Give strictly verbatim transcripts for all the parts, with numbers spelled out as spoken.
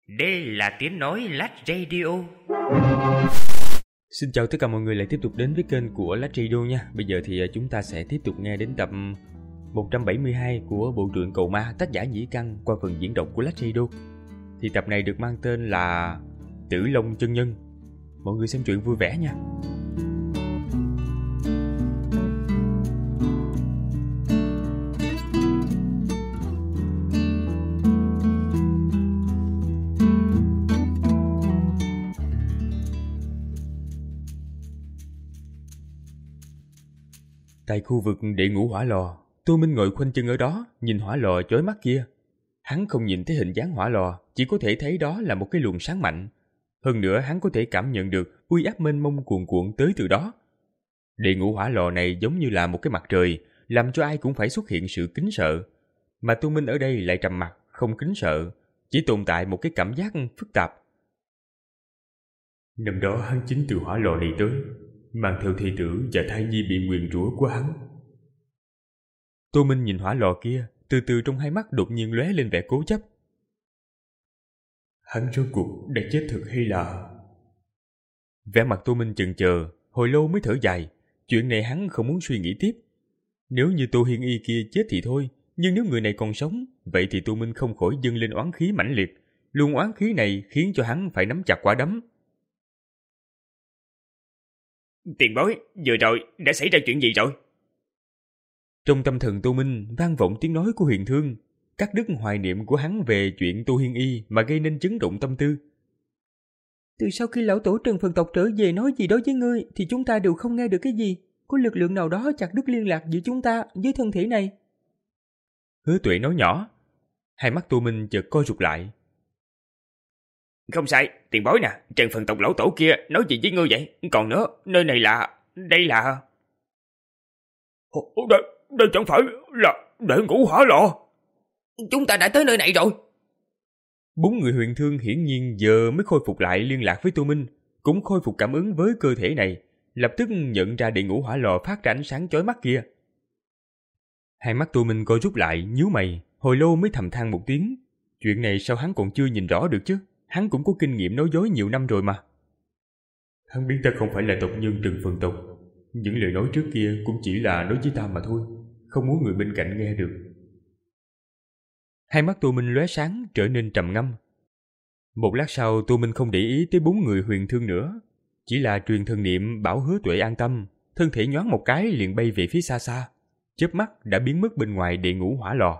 Đây là tiếng nói Lách Radio. Xin chào tất cả mọi người lại tiếp tục đến với kênh của Lách Radio nha. Bây giờ thì chúng ta sẽ tiếp tục nghe đến tập một trăm bảy mươi hai của bộ truyện Cầu Ma tác giả Nhĩ Căn qua phần diễn đọc của Lách Radio. Thì tập này được mang tên là Tử Long Chân Nhân. Mọi người xem truyện vui vẻ nha. Tại khu vực đệ ngũ hỏa lò, Tô Minh ngồi khoanh chân ở đó, nhìn hỏa lò chói mắt kia. Hắn không nhìn thấy hình dáng hỏa lò, chỉ có thể thấy đó là một cái luồng sáng mạnh. Hơn nữa hắn có thể cảm nhận được uy áp mênh mông cuồn cuộn tới từ đó. Đệ ngũ hỏa lò này giống như là một cái mặt trời, làm cho ai cũng phải xuất hiện sự kính sợ. Mà Tô Minh ở đây lại trầm mặc, không kính sợ, chỉ tồn tại một cái cảm giác phức tạp. Năm đó hắn chính từ hỏa lò này tới, mang theo thê tử và thai nhi bị nguyền rủa của hắn. Tô Minh nhìn hỏa lò kia, từ từ trong hai mắt đột nhiên lóe lên vẻ cố chấp. Hắn rốt cuộc đã chết thật hay là... Vẻ mặt Tô Minh chần chờ, hồi lâu mới thở dài. Chuyện này hắn không muốn suy nghĩ tiếp. Nếu như Tô Hiên Y kia chết thì thôi, nhưng nếu người này còn sống, vậy thì Tô Minh không khỏi dâng lên oán khí mãnh liệt. Luồng oán khí này khiến cho hắn phải nắm chặt quả đấm. Tiền bối, vừa rồi đã xảy ra chuyện gì rồi? Trong tâm thần Tô Minh vang vọng tiếng nói của Huyền Thương, cắt đứt hoài niệm của hắn về chuyện Tô Hiên Y mà gây nên chấn động tâm tư. Từ sau khi lão tổ Trần Phần Tộc trở về nói gì đó với ngươi thì chúng ta đều không nghe được cái gì. Có lực lượng nào đó chặt đứt liên lạc giữa chúng ta với thân thể này. Hứa Tuệ nói nhỏ. Hai mắt Tô Minh chợt co rụt lại. Không sai, tiền bối nè, Trần Phần Tộc lão tổ kia nói gì với ngươi vậy? Còn nữa, nơi này là... đây là... Đây, đây chẳng phải là đệ ngũ hỏa lò. Chúng ta đã tới nơi này rồi. Bốn người Huyền Thương hiển nhiên giờ mới khôi phục lại liên lạc với Tô Minh, cũng khôi phục cảm ứng với cơ thể này, lập tức nhận ra đệ ngũ hỏa lò phát ra ánh sáng chói mắt kia. Hai mắt Tô Minh co rút lại, nhíu mày, hồi lâu mới thầm than một tiếng. Chuyện này sao hắn còn chưa nhìn rõ được chứ? Hắn cũng có kinh nghiệm nói dối nhiều năm rồi mà. Hắn biết ta không phải là tộc nhân Trần Phần Tộc. Những lời nói trước kia cũng chỉ là nói với ta mà thôi, không muốn người bên cạnh nghe được. Hai mắt Tô Minh lóe sáng, trở nên trầm ngâm. Một lát sau Tô Minh không để ý tới bốn người Huyền Thương nữa, chỉ là truyền thần niệm bảo Hứa Tuệ an tâm, thân thể nhoáng một cái liền bay về phía xa xa, chớp mắt đã biến mất bên ngoài đệ ngũ hỏa lò.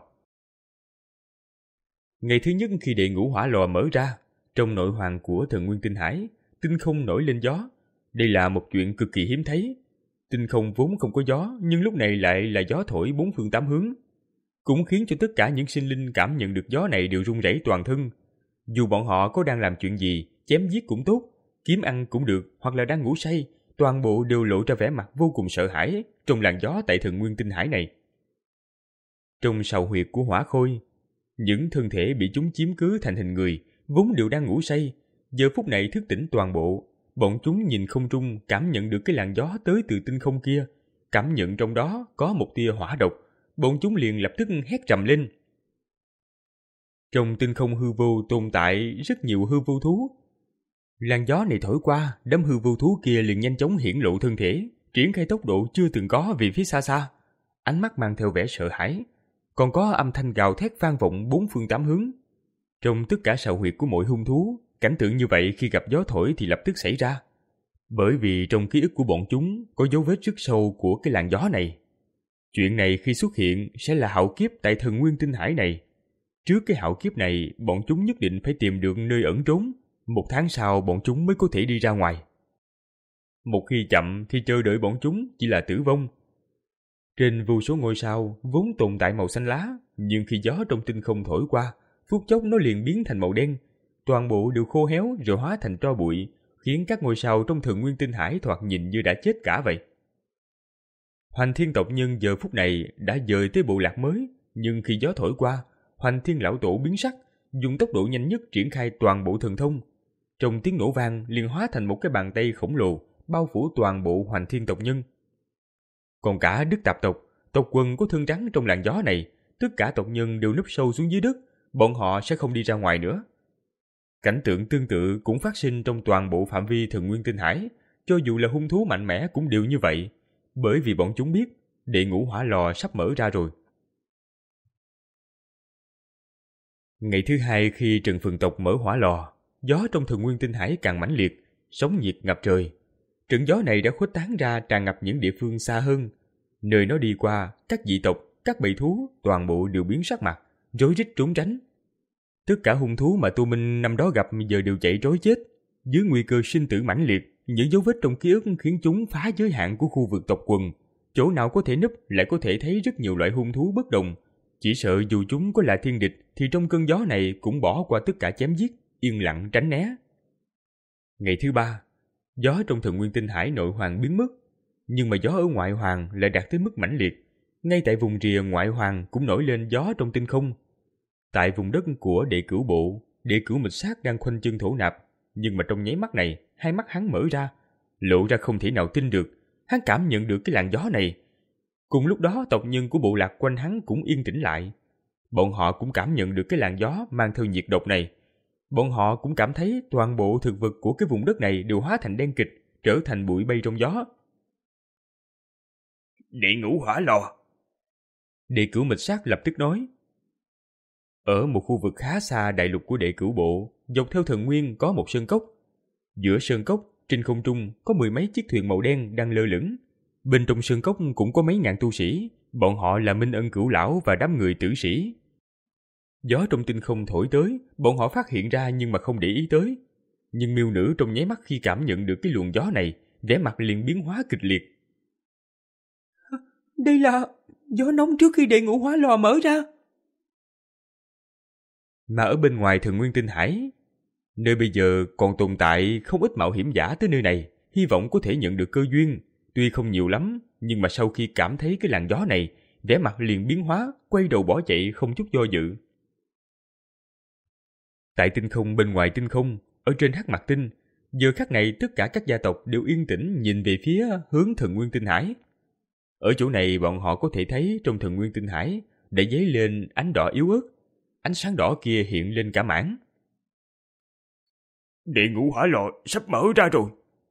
Ngày thứ nhất khi đệ ngũ hỏa lò mở ra, trong nội hoàng của thần Nguyên Tinh Hải, tinh không nổi lên gió. Đây là một chuyện cực kỳ hiếm thấy. Tinh không vốn không có gió, nhưng lúc này lại là gió thổi bốn phương tám hướng, cũng khiến cho tất cả những sinh linh cảm nhận được gió này đều run rẩy toàn thân. Dù bọn họ có đang làm chuyện gì, chém giết cũng tốt, kiếm ăn cũng được, hoặc là đang ngủ say, toàn bộ đều lộ ra vẻ mặt vô cùng sợ hãi trong làn gió tại thần Nguyên Tinh Hải này. Trong sào huyệt của Hỏa Khôi, những thân thể bị chúng chiếm cứ thành hình người vốn đều đang ngủ say, giờ phút này thức tỉnh toàn bộ. Bọn chúng nhìn không trung, cảm nhận được cái làn gió tới từ tinh không kia, cảm nhận trong đó có một tia hỏa độc, bọn chúng liền lập tức hét trầm lên. Trong tinh không hư vô tồn tại rất nhiều hư vô thú. Làn gió này thổi qua, đám hư vô thú kia liền nhanh chóng hiển lộ thân thể, triển khai tốc độ chưa từng có về phía xa xa, ánh mắt mang theo vẻ sợ hãi, còn có âm thanh gào thét vang vọng bốn phương tám hướng. Trong tất cả sào huyệt của mỗi hung thú, cảnh tượng như vậy khi gặp gió thổi thì lập tức xảy ra. Bởi vì trong ký ức của bọn chúng có dấu vết rất sâu của cái làn gió này. Chuyện này khi xuất hiện sẽ là hạo kiếp tại thần Nguyên Tinh Hải này. Trước cái hạo kiếp này, bọn chúng nhất định phải tìm được nơi ẩn trốn. Một tháng sau bọn chúng mới có thể đi ra ngoài. Một khi chậm thì chờ đợi bọn chúng chỉ là tử vong. Trên vô số ngôi sao vốn tồn tại màu xanh lá, nhưng khi gió trong tinh không thổi qua, phút chốc nó liền biến thành màu đen. Toàn bộ đều khô héo rồi hóa thành tro bụi, khiến các ngôi sao trong thần Nguyên Tinh Hải thoạt nhìn như đã chết cả vậy. Hoành Thiên tộc nhân giờ phút này đã dời tới bộ lạc mới, nhưng khi gió thổi qua, Hoành Thiên lão tổ biến sắc, dùng tốc độ nhanh nhất triển khai toàn bộ thần thông. Trong tiếng nổ vang liền hóa thành một cái bàn tay khổng lồ, bao phủ toàn bộ Hoành Thiên tộc nhân. Còn cả Đức Tạp tộc, tộc quần có thân trắng trong làn gió này, tất cả tộc nhân đều núp sâu xuống dưới đất, bọn họ sẽ không đi ra ngoài nữa. Cảnh tượng tương tự cũng phát sinh trong toàn bộ phạm vi Thần Nguyên Tinh Hải, cho dù là hung thú mạnh mẽ cũng đều như vậy, bởi vì bọn chúng biết đệ ngũ hỏa lò sắp mở ra rồi. Ngày thứ hai khi Trần Phường tộc mở hỏa lò, gió trong Thần Nguyên Tinh Hải càng mãnh liệt, sóng nhiệt ngập trời. Trận gió này đã khuếch tán ra tràn ngập những địa phương xa hơn. Nơi nó đi qua, các dị tộc, các bầy thú toàn bộ đều biến sắc mặt, rối rít trốn tránh. Tất cả hung thú mà Tô Minh năm đó gặp giờ đều chạy trối chết. Dưới nguy cơ sinh tử mãnh liệt, những dấu vết trong ký ức khiến chúng phá giới hạn của khu vực tộc quần. Chỗ nào có thể núp lại có thể thấy rất nhiều loại hung thú bất đồng. Chỉ sợ dù chúng có là thiên địch thì trong cơn gió này cũng bỏ qua tất cả chém giết, yên lặng tránh né. Ngày thứ ba, gió trong Thần Nguyên Tinh Hải nội hoàng biến mất, nhưng mà gió ở ngoại hoàng lại đạt tới mức mãnh liệt. Ngay tại vùng rìa ngoại hoàng cũng nổi lên gió trong tinh không. Tại vùng đất của đệ cửu bộ, đệ cửu mịch sát đang khoanh chân thổ nạp, nhưng mà trong nháy mắt này, hai mắt hắn mở ra, lộ ra không thể nào tin được. Hắn cảm nhận được cái làn gió này. Cùng lúc đó tộc nhân của bộ lạc quanh hắn cũng yên tĩnh lại. Bọn họ cũng cảm nhận được cái làn gió mang theo nhiệt độc này. Bọn họ cũng cảm thấy toàn bộ thực vật của cái vùng đất này đều hóa thành đen kịt, trở thành bụi bay trong gió. Đệ ngũ hỏa lò. Đệ cửu mịch sát lập tức nói. Ở một khu vực khá xa đại lục của đệ cửu bộ, dọc theo thần nguyên có một sơn cốc. Giữa sơn cốc, trên không trung có mười mấy chiếc thuyền màu đen đang lơ lửng. Bên trong sơn cốc cũng có mấy ngàn tu sĩ, bọn họ là Minh Ân Cửu Lão và đám người tử sĩ. Gió trong tinh không thổi tới, bọn họ phát hiện ra nhưng mà không để ý tới. Nhưng miêu nữ trong nháy mắt khi cảm nhận được cái luồng gió này, vẻ mặt liền biến hóa kịch liệt. Đây là gió nóng trước khi đệ ngũ hỏa lò mở ra. Mà ở bên ngoài Thần Nguyên Tinh Hải, nơi bây giờ còn tồn tại không ít mạo hiểm giả tới nơi này, hy vọng có thể nhận được cơ duyên. Tuy không nhiều lắm, nhưng mà sau khi cảm thấy cái làn gió này, vẻ mặt liền biến hóa, quay đầu bỏ chạy không chút do dự. Tại tinh không bên ngoài tinh không, ở trên Hắc Mặt Tinh, giờ khắc này tất cả các gia tộc đều yên tĩnh nhìn về phía hướng Thần Nguyên Tinh Hải. Ở chỗ này bọn họ có thể thấy trong Thần Nguyên Tinh Hải đã dấy lên ánh đỏ yếu ớt, ánh sáng đỏ kia hiện lên cả mảng. Đệ ngũ hỏa lò sắp mở ra rồi.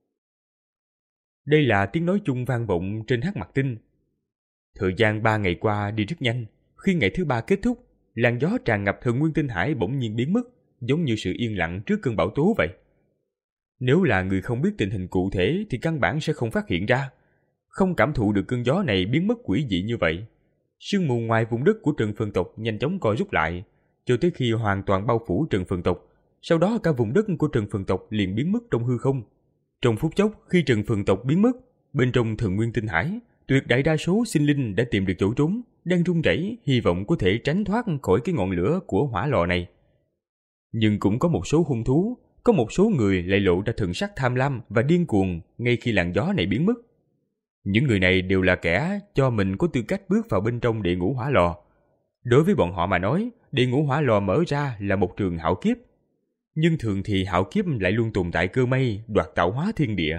Đây là tiếng nói chung vang vọng trên Hắc Mặt Tinh. Thời gian ba ngày qua đi rất nhanh. Khi ngày thứ ba kết thúc, làn gió tràn ngập Thần Nguyên Tinh Hải bỗng nhiên biến mất, giống như sự yên lặng trước cơn bão tố vậy. Nếu là người không biết tình hình cụ thể thì căn bản sẽ không phát hiện ra, không cảm thụ được cơn gió này biến mất quỷ dị như vậy. Sương mù ngoài vùng đất của Trần Phường tộc nhanh chóng co rút lại, cho tới khi hoàn toàn bao phủ Trần Phường tộc. Sau đó cả vùng đất của Trần Phường tộc liền biến mất trong hư không. Trong phút chốc, khi Trần Phường tộc biến mất, bên trong Thần Nguyên Tinh Hải, tuyệt đại đa số sinh linh đã tìm được chỗ trốn, đang run rẩy, hy vọng có thể tránh thoát khỏi cái ngọn lửa của hỏa lò này. Nhưng cũng có một số hung thú, có một số người lại lộ ra thần sắc tham lam và điên cuồng ngay khi làn gió này biến mất. Những người này đều là kẻ cho mình có tư cách bước vào bên trong đệ ngũ hỏa lò. Đối với bọn họ mà nói, đệ ngũ hỏa lò mở ra là một trường hạo kiếp. Nhưng thường thì hạo kiếp lại luôn tồn tại cơ may đoạt tạo hóa thiên địa.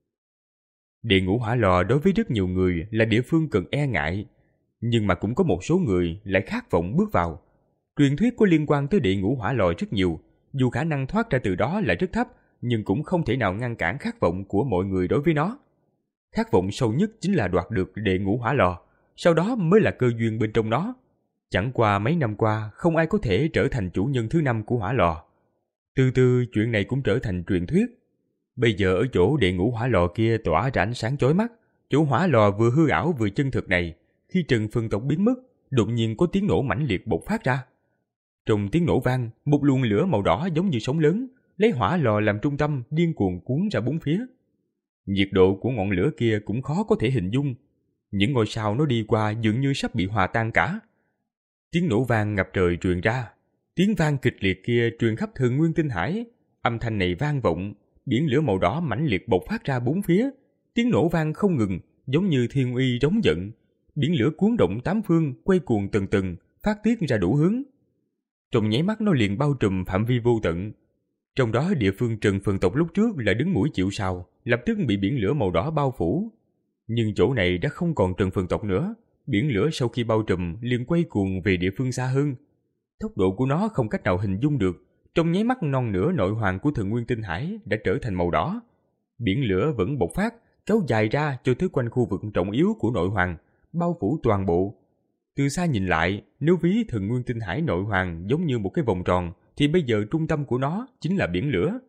Đệ ngũ hỏa lò đối với rất nhiều người là địa phương cần e ngại, nhưng mà cũng có một số người lại khát vọng bước vào. Truyền thuyết có liên quan tới đệ ngũ hỏa lò rất nhiều, dù khả năng thoát ra từ đó là rất thấp, nhưng cũng không thể nào ngăn cản khát vọng của mọi người đối với nó. Khát vọng sâu nhất chính là đoạt được đệ ngũ hỏa lò, sau đó mới là cơ duyên bên trong nó. Chẳng qua mấy năm qua, không ai có thể trở thành chủ nhân thứ năm của hỏa lò. Từ từ chuyện này cũng trở thành truyền thuyết. Bây giờ ở chỗ đệ ngũ hỏa lò kia tỏa ra ánh sáng chói mắt, chỗ hỏa lò vừa hư ảo vừa chân thực này, khi Trần Phường tộc biến mất, đột nhiên có tiếng nổ mãnh liệt bộc phát ra. Trong tiếng nổ vang, một luồng lửa màu đỏ giống như sóng lớn, lấy hỏa lò làm trung tâm điên cuồng cuốn ra bốn phía. Nhiệt độ của ngọn lửa kia cũng khó có thể hình dung. Những ngôi sao nó đi qua dường như sắp bị hòa tan cả. Tiếng nổ vang ngập trời truyền ra. Tiếng vang kịch liệt kia truyền khắp Thần Nguyên Tinh Hải. Âm thanh này vang vọng, biển lửa màu đỏ mãnh liệt bộc phát ra bốn phía. Tiếng nổ vang không ngừng, giống như thiên uy rống giận. Biển lửa cuốn động tám phương, quay cuồng từng từng, phát tiết ra đủ hướng. Trong nháy mắt nó liền bao trùm phạm vi vô tận. Trong đó địa phương Trần Phường tộc lúc trước là đứng mũi chịu sào, lập tức bị biển lửa màu đỏ bao phủ. Nhưng chỗ này đã không còn Trần Phường tộc nữa. Biển lửa sau khi bao trùm liền quay cuồng về địa phương xa hơn. Tốc độ của nó không cách nào hình dung được, trong nháy mắt non nửa nội hoàng của Thượng Nguyên Tinh Hải đã trở thành màu đỏ. Biển lửa vẫn bộc phát, kéo dài ra cho tới quanh khu vực trọng yếu của nội hoàng, bao phủ toàn bộ. Từ xa nhìn lại, nếu ví Thượng Nguyên Tinh Hải nội hoàng giống như một cái vòng tròn, thì bây giờ trung tâm của nó chính là biển lửa.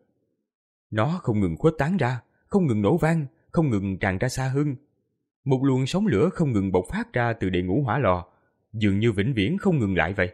Nó không ngừng khuếch tán ra, không ngừng nổ vang, không ngừng tràn ra xa hơn. Một luồng sóng lửa không ngừng bộc phát ra từ đệ ngũ hỏa lò, dường như vĩnh viễn không ngừng lại vậy.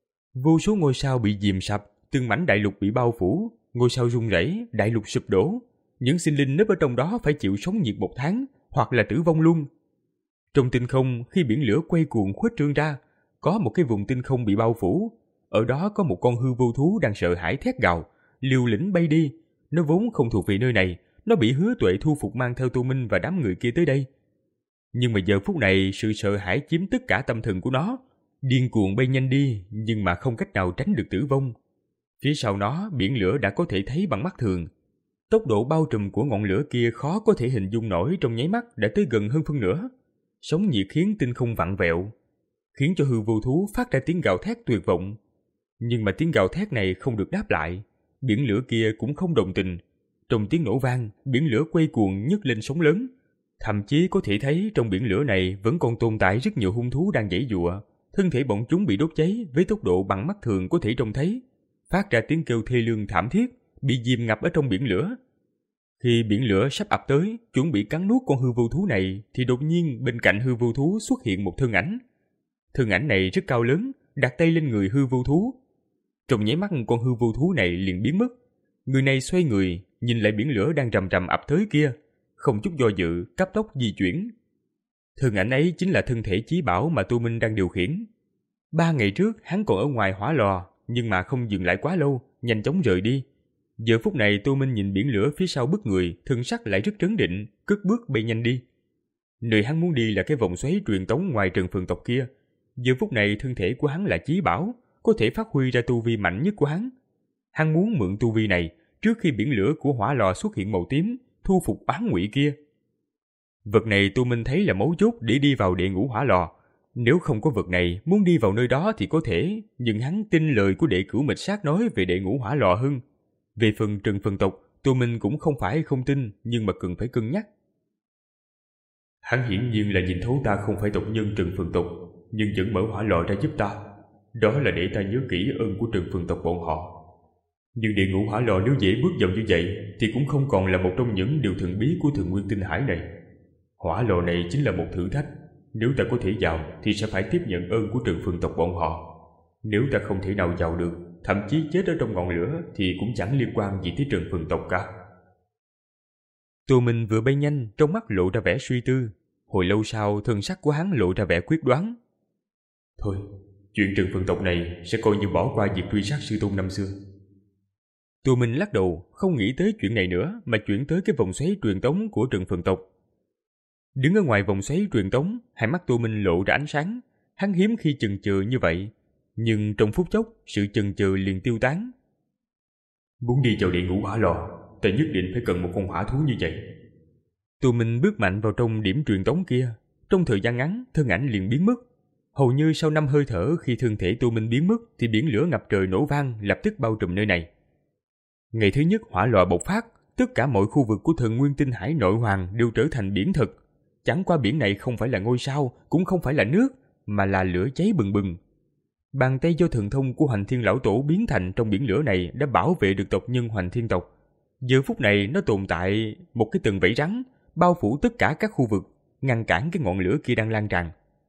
Vô số ngôi sao bị dìm sập, từng mảnh đại lục bị bao phủ, ngôi sao rung rẩy, đại lục sụp đổ. Những sinh linh nấp ở trong đó phải chịu sóng nhiệt một tháng, hoặc là tử vong luôn. Trong tinh không, khi biển lửa quay cuồng khuếch trương ra, có một cái vùng tinh không bị bao phủ. Ở đó có một con hư vô thú đang sợ hãi thét gào, liều lĩnh bay đi. Nó vốn không thuộc về nơi này, nó bị Hứa Tuệ thu phục mang theo Tô Minh và đám người kia tới đây. Nhưng mà giờ phút này, sự sợ hãi chiếm tất cả tâm thần của nó. Điên cuồng bay nhanh đi, nhưng mà không cách nào tránh được tử vong. Phía sau nó, biển lửa đã có thể thấy bằng mắt thường. Tốc độ bao trùm của ngọn lửa kia khó có thể hình dung nổi, trong nháy mắt đã tới gần hơn phân nửa. Sóng nhiệt khiến tinh không vặn vẹo, khiến cho hư vô thú phát ra tiếng gào thét tuyệt vọng. Nhưng mà tiếng gào thét này không được đáp lại, biển lửa kia cũng không đồng tình. Trong tiếng nổ vang, biển lửa quay cuồng nhấc lên sóng lớn. Thậm chí có thể thấy trong biển lửa này vẫn còn tồn tại rất nhiều hung thú đang giãy giụa. Thân thể bọn chúng bị đốt cháy với tốc độ bằng mắt thường có thể trông thấy, phát ra tiếng kêu thê lương thảm thiết, bị dìm ngập ở trong biển lửa. Khi biển lửa sắp ập tới, chuẩn bị cắn nuốt con hư vô thú này, thì đột nhiên bên cạnh hư vô thú xuất hiện một thân ảnh. Thân ảnh này rất cao lớn, đặt tay lên người hư vô thú. Trong nháy mắt con hư vô thú này liền biến mất. Người này xoay người, nhìn lại biển lửa đang rầm rầm ập tới kia, không chút do dự, cấp tốc di chuyển. Thân ảnh ấy chính là thân thể chí bảo mà Tô Minh đang điều khiển. Ba ngày trước hắn còn ở ngoài hỏa lò, nhưng mà không dừng lại quá lâu, nhanh chóng rời đi. Giờ phút này Tô Minh nhìn biển lửa phía sau bức người, thân sắc lại rất trấn định, cất bước bay nhanh đi. Nơi hắn muốn đi là cái vòng xoáy truyền tống ngoài Trần Phường tộc kia. Giờ phút này thân thể của hắn là chí bảo, có thể phát huy ra tu vi mạnh nhất của hắn. Hắn muốn mượn tu vi này trước khi biển lửa của hỏa lò xuất hiện màu tím, thu phục oán ngụy kia. Vật này Tô Minh thấy là mấu chốt để đi vào địa ngũ hỏa lò. Nếu không có vật này, muốn đi vào nơi đó thì có thể, nhưng hắn tin lời của đệ cửu mịch sát nói về địa ngũ hỏa lò hơn. Về phần Trần Phường tộc, Tô Minh cũng không phải không tin, nhưng mà cần phải cân nhắc. Hắn hiển nhiên là nhìn thấu ta không phải tộc nhân Trần Phường tộc, nhưng vẫn mở hỏa lò ra giúp ta. Đó là để ta nhớ kỹ ơn của Trần Phường tộc bọn họ. Nhưng địa ngũ hỏa lò nếu dễ bước vào như vậy, thì cũng không còn là một trong những điều thần bí của Thượng Nguyên Tinh Hải này. Hỏa lò này chính là một thử thách. Nếu ta có thể vào, thì sẽ phải tiếp nhận ơn của Trần Phường tộc bọn họ. Nếu ta không thể nào vào được, thậm chí chết ở trong ngọn lửa, thì cũng chẳng liên quan gì tới Trần Phường tộc cả. Tô Minh vừa bay nhanh, trong mắt lộ ra vẻ suy tư. Hồi lâu sau, thân sắc của hắn lộ ra vẻ quyết đoán. Thôi, chuyện Trần Phường tộc này sẽ coi như bỏ qua việc truy sát sư tôn năm xưa. Tô Minh lắc đầu, không nghĩ tới chuyện này nữa, mà chuyển tới cái vòng xoáy truyền tống của Trần Phường tộc. Đứng ở ngoài vòng xoáy truyền tống, hai mắt Tô Minh lộ ra ánh sáng. Hắn hiếm khi chần chừ như vậy, nhưng trong phút chốc, sự chần chừ liền tiêu tán. Muốn đi vào địa ngũ hỏa lò, ta nhất định phải cần một con hỏa thú như vậy. Tô Minh bước mạnh vào trong điểm truyền tống kia. Trong thời gian ngắn, thân ảnh liền biến mất. Hầu như sau năm hơi thở, khi thân thể Tô Minh biến mất, thì biển lửa ngập trời nổ vang, lập tức bao trùm nơi này. Ngày thứ nhất hỏa lò bộc phát, tất cả mọi khu vực của Thần Nguyên Tinh Hải nội hoàng đều trở thành biển thực. Chẳng qua biển này không phải là ngôi sao, cũng không phải là nước, mà là lửa cháy bừng bừng. Bàn tay do thần thông của Hoành Thiên Lão Tổ biến thành trong biển lửa này đã bảo vệ được tộc nhân Hoành Thiên tộc. Giờ phút này nó tồn tại một cái tầng vảy rắn, bao phủ tất cả các khu vực, ngăn cản cái ngọn lửa kia đang lan tràn.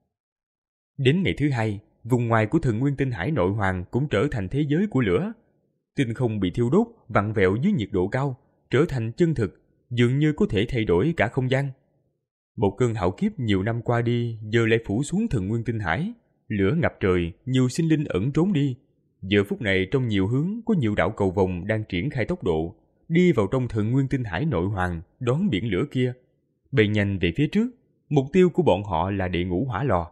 Đến ngày thứ hai, vùng ngoài của Thần Nguyên Tinh Hải nội hoàng cũng trở thành thế giới của lửa. Tinh không bị thiêu đốt, vặn vẹo dưới nhiệt độ cao, trở thành chân thực, dường như có thể thay đổi cả không gian. Một cơn hạo kiếp nhiều năm qua đi, giờ lại phủ xuống Thần Nguyên Tinh Hải, lửa ngập trời, nhiều sinh linh ẩn trốn đi. Giờ phút này trong nhiều hướng có nhiều đạo cầu vồng đang triển khai tốc độ, đi vào trong Thần Nguyên Tinh Hải nội hoàng, đón biển lửa kia, bay nhanh về phía trước. Mục tiêu của bọn họ là địa ngũ hỏa lò.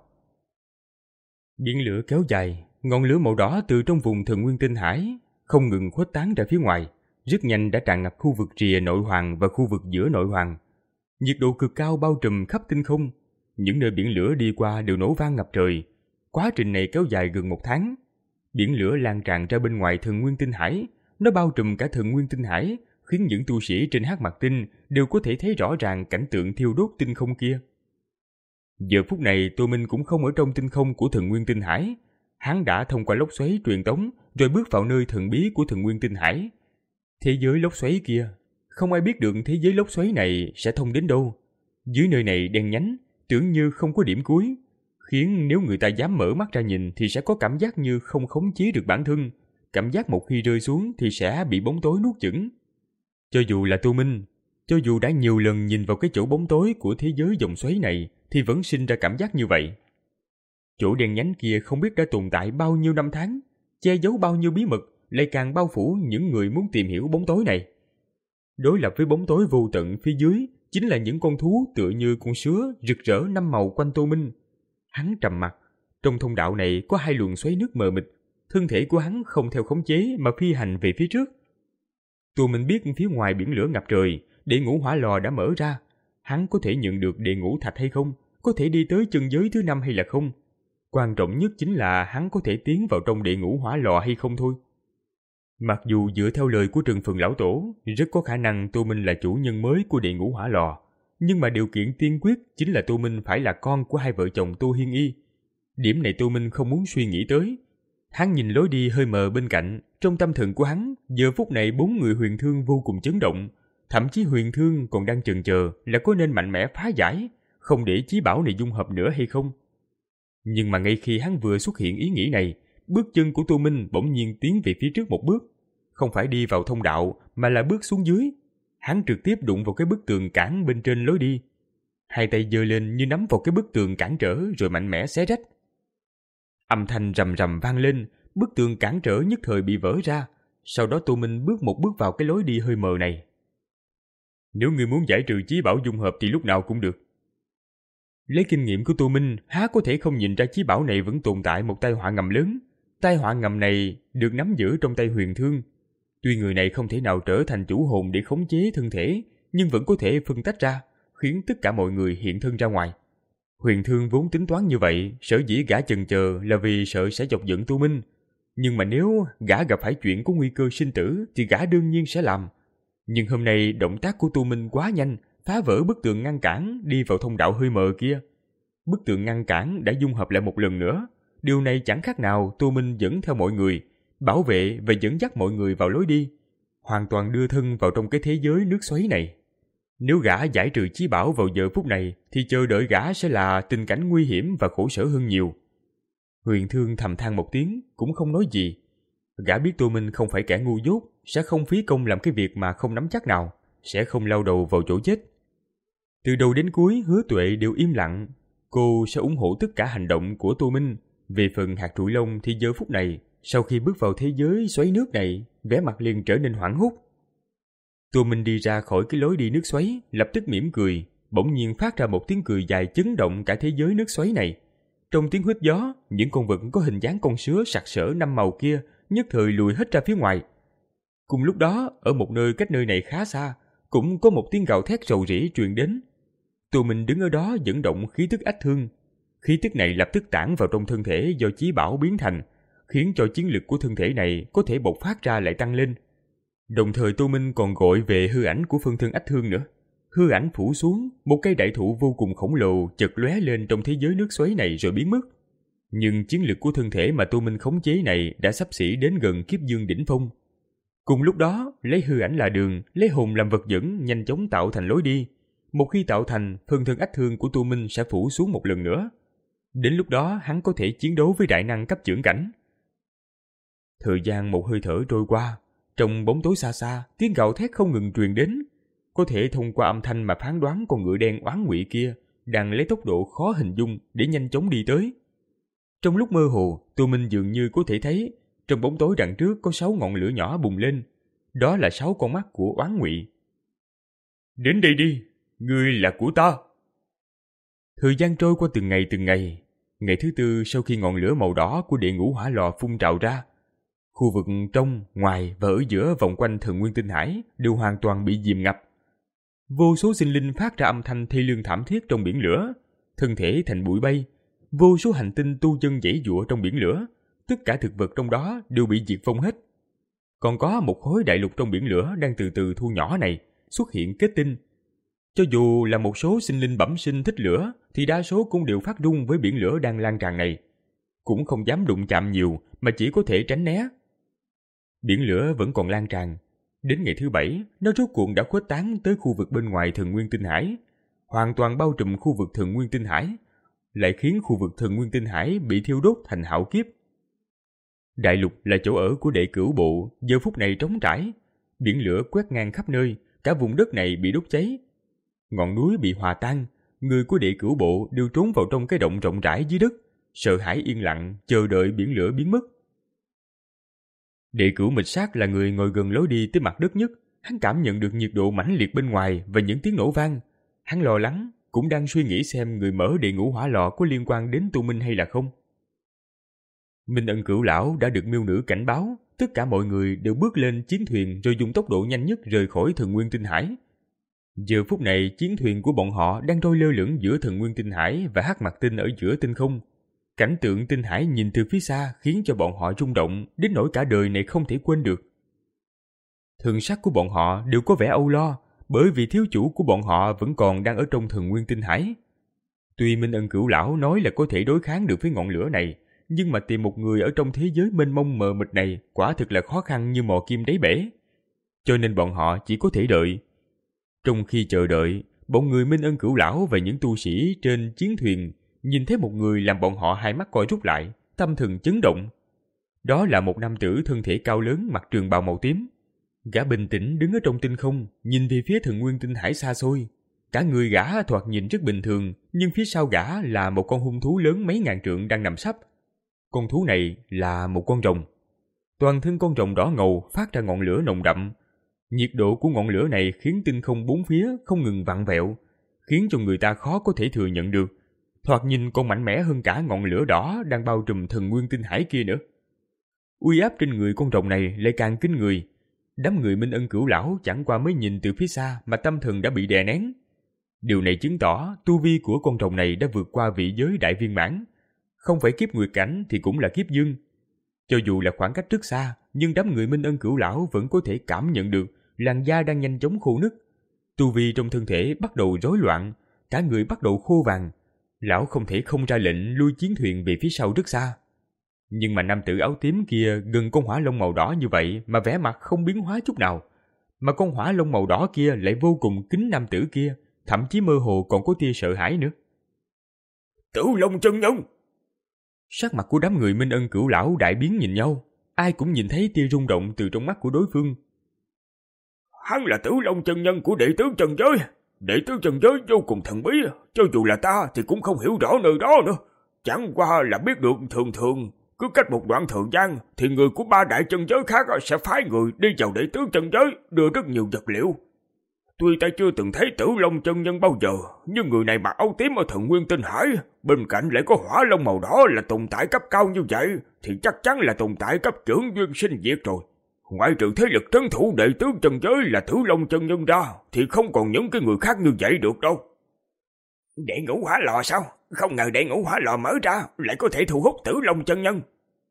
Biển lửa kéo dài, ngọn lửa màu đỏ từ trong vùng Thần Nguyên Tinh Hải không ngừng khuếch tán ra phía ngoài, rất nhanh đã tràn ngập khu vực rìa nội hoàng và khu vực giữa nội hoàng. Nhiệt độ cực cao bao trùm khắp tinh không, những nơi biển lửa đi qua đều nổ vang ngập trời. Quá trình này kéo dài gần một tháng. Biển lửa lan tràn ra bên ngoài Thần Nguyên Tinh Hải, nó bao trùm cả Thần Nguyên Tinh Hải, khiến những tu sĩ trên Hắc Mặc Tinh đều có thể thấy rõ ràng cảnh tượng thiêu đốt tinh không kia. Giờ phút này Tô Minh cũng không ở trong tinh không của Thần Nguyên Tinh Hải, hắn đã thông qua lốc xoáy truyền tống rồi bước vào nơi thần bí của Thần Nguyên Tinh Hải. Thế giới lốc xoáy kia, không ai biết được thế giới lốc xoáy này sẽ thông đến đâu. Dưới nơi này đen nhánh, tưởng như không có điểm cuối, khiến nếu người ta dám mở mắt ra nhìn thì sẽ có cảm giác như không khống chế được bản thân, cảm giác một khi rơi xuống thì sẽ bị bóng tối nuốt chửng. Cho dù là Tô Minh, cho dù đã nhiều lần nhìn vào cái chỗ bóng tối của thế giới dòng xoáy này thì vẫn sinh ra cảm giác như vậy. Chỗ đen nhánh kia không biết đã tồn tại bao nhiêu năm tháng, che giấu bao nhiêu bí mật, lại càng bao phủ những người muốn tìm hiểu bóng tối này. Đối lập với bóng tối vô tận phía dưới chính là những con thú tựa như con sứa rực rỡ năm màu quanh Tô Minh. Hắn trầm mặc, trong thông đạo này có hai luồng xoáy nước mờ mịt, thân thể của hắn không theo khống chế mà phi hành về phía trước. Tô Minh biết phía ngoài biển lửa ngập trời, địa ngũ hỏa lò đã mở ra. Hắn có thể nhận được địa ngũ thạch hay không, có thể đi tới chân giới thứ năm hay là không. Quan trọng nhất chính là hắn có thể tiến vào trong địa ngũ hỏa lò hay không thôi. Mặc dù dựa theo lời của Trừng Phừng lão tổ, rất có khả năng Tô Minh là chủ nhân mới của địa ngũ hỏa lò, nhưng mà điều kiện tiên quyết chính là Tô Minh phải là con của hai vợ chồng Tô Hiên Y. Điểm này Tô Minh không muốn suy nghĩ tới. Hắn nhìn lối đi hơi mờ bên cạnh, trong tâm thần của hắn, giờ phút này bốn người Huyền Thương vô cùng chấn động, thậm chí Huyền Thương còn đang chần chờ là có nên mạnh mẽ phá giải, không để chí bảo này dung hợp nữa hay không. Nhưng mà ngay khi hắn vừa xuất hiện ý nghĩ này, bước chân của Tô Minh bỗng nhiên tiến về phía trước một bước, không phải đi vào thông đạo mà là bước xuống dưới. Hắn trực tiếp đụng vào cái bức tường cản bên trên lối đi, hai tay giơ lên như nắm vào cái bức tường cản trở rồi mạnh mẽ xé rách. Âm thanh rầm rầm vang lên, bức tường cản trở nhất thời bị vỡ ra. Sau đó Tô Minh bước một bước vào cái lối đi hơi mờ này. Nếu ngươi muốn giải trừ chí bảo dung hợp thì lúc nào cũng được. Lấy kinh nghiệm của Tô Minh, há có thể không nhìn ra chí bảo này vẫn tồn tại một tai họa ngầm lớn. Tai họa ngầm này được nắm giữ trong tay Huyền Thương. Tuy người này không thể nào trở thành chủ hồn để khống chế thân thể, nhưng vẫn có thể phân tách ra, khiến tất cả mọi người hiện thân ra ngoài. Huyền Thương vốn tính toán như vậy, sở dĩ gã chần chờ là vì sợ sẽ chọc giận Tô Minh. Nhưng mà nếu gã gặp phải chuyện có nguy cơ sinh tử thì gã đương nhiên sẽ làm. Nhưng hôm nay động tác của Tô Minh quá nhanh, phá vỡ bức tường ngăn cản đi vào thông đạo hơi mờ kia. Bức tường ngăn cản đã dung hợp lại một lần nữa. Điều này chẳng khác nào Tô Minh dẫn theo mọi người, bảo vệ và dẫn dắt mọi người vào lối đi, hoàn toàn đưa thân vào trong cái thế giới nước xoáy này. Nếu gã giải trừ chí bảo vào giờ phút này thì chờ đợi gã sẽ là tình cảnh nguy hiểm và khổ sở hơn nhiều. Huyền Thương thầm than một tiếng, cũng không nói gì. Gã biết Tô Minh không phải kẻ ngu dốt, sẽ không phí công làm cái việc mà không nắm chắc nào, sẽ không lao đầu vào chỗ chết. Từ đầu đến cuối Hứa Tuệ đều im lặng, cô sẽ ủng hộ tất cả hành động của Tô Minh. Về phần Hạt Trụi Lông thì giờ phút này, sau khi bước vào thế giới xoáy nước này, vẻ mặt liền trở nên hoảng hốt. Tô Minh đi ra khỏi cái lối đi nước xoáy, lập tức mỉm cười, bỗng nhiên phát ra một tiếng cười dài chấn động cả thế giới nước xoáy này. Trong tiếng huýt gió, những con vật có hình dáng con sứa sặc sỡ năm màu kia nhất thời lùi hết ra phía ngoài. Cùng lúc đó, ở một nơi cách nơi này khá xa, cũng có một tiếng gào thét rầu rĩ truyền đến. Tô Minh đứng ở đó dẫn động khí tức ách thương. Khí tức này lập tức tản vào trong thân thể do chí bảo biến thành, khiến cho chiến lực của thân thể này có thể bộc phát ra lại tăng lên. Đồng thời Tô Minh còn gọi về hư ảnh của phân thân ách thương nữa. Hư ảnh phủ xuống, một cây đại thụ vô cùng khổng lồ chợt lóe lên trong thế giới nước xoáy này rồi biến mất. Nhưng chiến lực của thân thể mà Tô Minh khống chế này đã xấp xỉ đến gần kiếp dương đỉnh phong. Cùng lúc đó, lấy hư ảnh là đường, lấy hồn làm vật dẫn, nhanh chóng tạo thành lối đi. Một khi tạo thành, phân thân ách thương của Tô Minh sẽ phủ xuống một lần nữa. Đến lúc đó hắn có thể chiến đấu với đại năng cấp chưởng cảnh. Thời gian một hơi thở trôi qua, trong bóng tối xa xa, tiếng gào thét không ngừng truyền đến. Có thể thông qua âm thanh mà phán đoán con ngựa đen oán ngụy kia đang lấy tốc độ khó hình dung để nhanh chóng đi tới. Trong lúc mơ hồ, Tô Minh dường như có thể thấy trong bóng tối đằng trước có sáu ngọn lửa nhỏ bùng lên. Đó là sáu con mắt của oán ngụy. Đến đây đi, ngươi là của ta. Thời gian trôi qua từng ngày từng ngày. Ngày thứ tư sau khi ngọn lửa màu đỏ của địa ngũ hỏa lò phun trào ra, khu vực trong, ngoài và ở giữa vòng quanh Thần Nguyên Tinh Hải đều hoàn toàn bị dìm ngập. Vô số sinh linh phát ra âm thanh thê lương thảm thiết trong biển lửa, thân thể thành bụi bay. Vô số hành tinh tu chân giãy giụa trong biển lửa, tất cả thực vật trong đó đều bị diệt vong hết. Còn có một khối đại lục trong biển lửa đang từ từ thu nhỏ này, xuất hiện kết tinh. Cho dù là một số sinh linh bẩm sinh thích lửa, thì đa số cũng đều phát run với biển lửa đang lan tràn này. Cũng không dám đụng chạm nhiều, mà chỉ có thể tránh né. Biển lửa vẫn còn lan tràn. Đến ngày thứ bảy, nó rốt cuộc đã khuếch tán tới khu vực bên ngoài Thần Nguyên Tinh Hải, hoàn toàn bao trùm khu vực Thần Nguyên Tinh Hải, lại khiến khu vực Thần Nguyên Tinh Hải bị thiêu đốt thành hạo kiếp. Đại lục là chỗ ở của đệ cửu bộ, giờ phút này trống trải, biển lửa quét ngang khắp nơi, cả vùng đất này bị đốt cháy. Ngọn núi bị hòa tan, người của đệ cửu bộ đều trốn vào trong cái động rộng rãi dưới đất, sợ hãi yên lặng, chờ đợi biển lửa biến mất. Đệ cửu Mịch Sát là người ngồi gần lối đi tới mặt đất nhất, hắn cảm nhận được nhiệt độ mãnh liệt bên ngoài và những tiếng nổ vang. Hắn lo lắng, cũng đang suy nghĩ xem người mở đệ ngũ hỏa lò có liên quan đến Tu Minh hay là không. Minh Ân Cửu Lão đã được miêu nữ cảnh báo, tất cả mọi người đều bước lên chiến thuyền rồi dùng tốc độ nhanh nhất rời khỏi Thần Nguyên Tinh Hải. Giờ phút này chiến thuyền của bọn họ đang trôi lơ lửng giữa Thần Nguyên Tinh Hải và Hắc Mặc Tinh ở giữa tinh không. Cảnh tượng tinh hải nhìn từ phía xa khiến cho bọn họ rung động đến nỗi cả đời này không thể quên được. Thần sắc của bọn họ đều có vẻ âu lo, bởi vì thiếu chủ của bọn họ vẫn còn đang ở trong Thần Nguyên Tinh Hải. Tuy Minh Ân Cửu Lão nói là có thể đối kháng được với ngọn lửa này, nhưng mà tìm một người ở trong thế giới mênh mông mờ mịt này quả thực là khó khăn như mò kim đáy bể. Cho nên bọn họ chỉ có thể đợi. Trong khi chờ đợi, bọn người Minh Ân Cửu Lão và những tu sĩ trên chiến thuyền nhìn thấy một người làm bọn họ hai mắt co rút lại, tâm thần chấn động. Đó là một nam tử thân thể cao lớn mặc trường bào màu tím. Gã bình tĩnh đứng ở trong tinh không, nhìn về phía Thần Nguyên Tinh Hải xa xôi. Cả người gã thoạt nhìn rất bình thường, nhưng phía sau gã là một con hung thú lớn mấy ngàn trượng đang nằm sấp. Con thú này là một con rồng. Toàn thân con rồng đỏ ngầu phát ra ngọn lửa nồng đậm. Nhiệt độ của ngọn lửa này khiến tinh không bốn phía không ngừng vặn vẹo, khiến cho người ta khó có thể thừa nhận được. Thoạt nhìn còn mạnh mẽ hơn cả ngọn lửa đỏ đang bao trùm Thần Nguyên Tinh Hải kia nữa. Uy áp trên người con rồng này lại càng kinh người. Đám người Minh Ân Cửu Lão chẳng qua mới nhìn từ phía xa mà tâm thần đã bị đè nén. Điều này chứng tỏ tu vi của con rồng này đã vượt qua vị giới đại viên mãn. Không phải kiếp nguyệt cảnh thì cũng là kiếp dương. Cho dù là khoảng cách rất xa, nhưng đám người Minh Ân Cửu Lão vẫn có thể cảm nhận được làn da đang nhanh chóng khô nứt. Tu vi trong thân thể bắt đầu rối loạn, cả người bắt đầu khô vàng. Lão không thể không ra lệnh lui chiến thuyền về phía sau rất xa. Nhưng mà nam tử áo tím kia gần con hỏa long màu đỏ như vậy mà vẻ mặt không biến hóa chút nào. Mà con hỏa long màu đỏ kia lại vô cùng kính nam tử kia, thậm chí mơ hồ còn có tia sợ hãi nữa. Tử Long chân nhân! Sắc mặt của đám người Minh Ân Cửu Lão đại biến nhìn nhau. Ai cũng nhìn thấy tia rung động từ trong mắt của đối phương. Hắn là Tử Long chân nhân của đệ tứ trần giới. Đệ tứ trần giới vô cùng thần bí, cho dù là ta thì cũng không hiểu rõ nơi đó nữa. Chẳng qua là biết được thường thường, cứ cách một đoạn thời gian thì người của ba đại chân giới khác sẽ phái người đi vào đệ tứ chân giới đưa rất nhiều vật liệu. Tuy ta chưa từng thấy Tử Long chân nhân bao giờ, nhưng người này mặc áo tím ở Thần Nguyên Tinh Hải, bên cạnh lại có hỏa long màu đỏ là tồn tại cấp cao như vậy, thì chắc chắn là tồn tại cấp trưởng duyên sinh diệt rồi. Ngoại trừ thế lực trấn thủ đệ tứ chân giới là Tử Long chân nhân ra, thì không còn những cái người khác như vậy được đâu. Đệ ngũ hỏa lò sao? Không ngờ đệ ngũ hỏa lò mở ra lại có thể thu hút Tử Long chân nhân.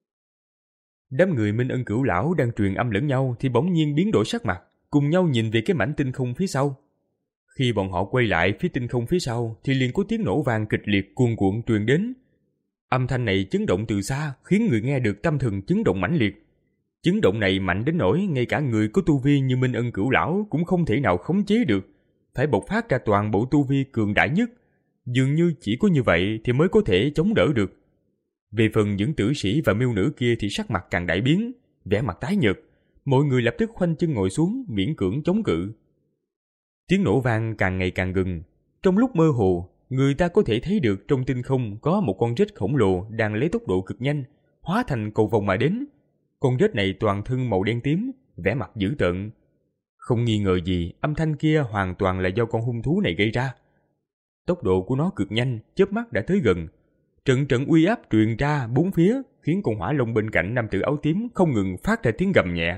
Đám người Minh Ân Cửu Lão đang truyền âm lẫn nhau thì bỗng nhiên biến đổi sắc mặt, cùng nhau nhìn về cái mảnh tinh không phía sau. Khi bọn họ quay lại phía tinh không phía sau thì liền có tiếng nổ vang kịch liệt cuồn cuộn truyền đến. Âm thanh này chấn động từ xa, khiến người nghe được tâm thần chấn động mãnh liệt. Chấn động này mạnh đến nỗi ngay cả người có tu vi như Minh Ân Cửu Lão cũng không thể nào khống chế được, phải bộc phát ra toàn bộ tu vi cường đại nhất. Dường như chỉ có như vậy thì mới có thể chống đỡ được. Về phần những tử sĩ và miêu nữ kia thì sắc mặt càng đại biến, vẻ mặt tái nhợt, mọi người lập tức khoanh chân ngồi xuống, miễn cưỡng chống cự. Tiếng nổ vang càng ngày càng gần, trong lúc mơ hồ, người ta có thể thấy được trong tinh không có một con rết khổng lồ đang lấy tốc độ cực nhanh, hóa thành cầu vồng mà đến. Con rết này toàn thân màu đen tím, vẻ mặt dữ tợn. Không nghi ngờ gì, âm thanh kia hoàn toàn là do con hung thú này gây ra. Tốc độ của nó cực nhanh, chớp mắt đã tới gần. Trận trận uy áp truyền ra bốn phía, khiến con hỏa long bên cạnh nam tử áo tím không ngừng phát ra tiếng gầm nhẹ.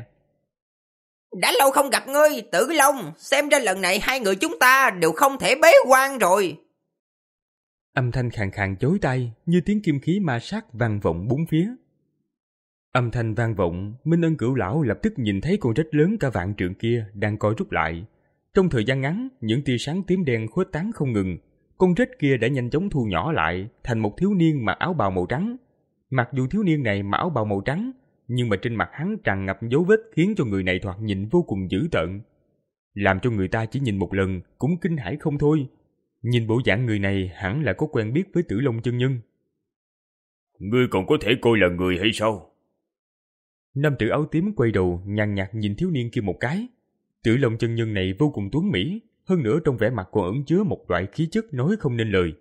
Đã lâu không gặp ngươi, Tử Long, xem ra lần này hai người chúng ta đều không thể bế quan rồi. Âm thanh khàn khàn chói tai, như tiếng kim khí ma sát vang vọng bốn phía. Âm thanh vang vọng, Minh Ân Cửu lão lập tức nhìn thấy con rết lớn cả vạn trượng kia đang co rút lại. Trong thời gian ngắn, những tia sáng tím đen khuếch tán không ngừng. Con rết kia đã nhanh chóng thu nhỏ lại thành một thiếu niên mặc áo bào màu trắng. Mặc dù thiếu niên này mặc áo bào màu trắng, nhưng mà trên mặt hắn tràn ngập dấu vết khiến cho người này thoạt nhìn vô cùng dữ tợn, làm cho người ta chỉ nhìn một lần cũng kinh hãi không thôi. Nhìn bộ dạng người này hẳn là có quen biết với Tử Long chân nhân. Ngươi còn có thể coi là người hay sao? Nam tử áo tím quay đầu nhàn nhạt nhìn thiếu niên kia một cái. Tử Long chân nhân này vô cùng tuấn mỹ, hơn nữa trong vẻ mặt còn ẩn chứa một loại khí chất nói không nên lời.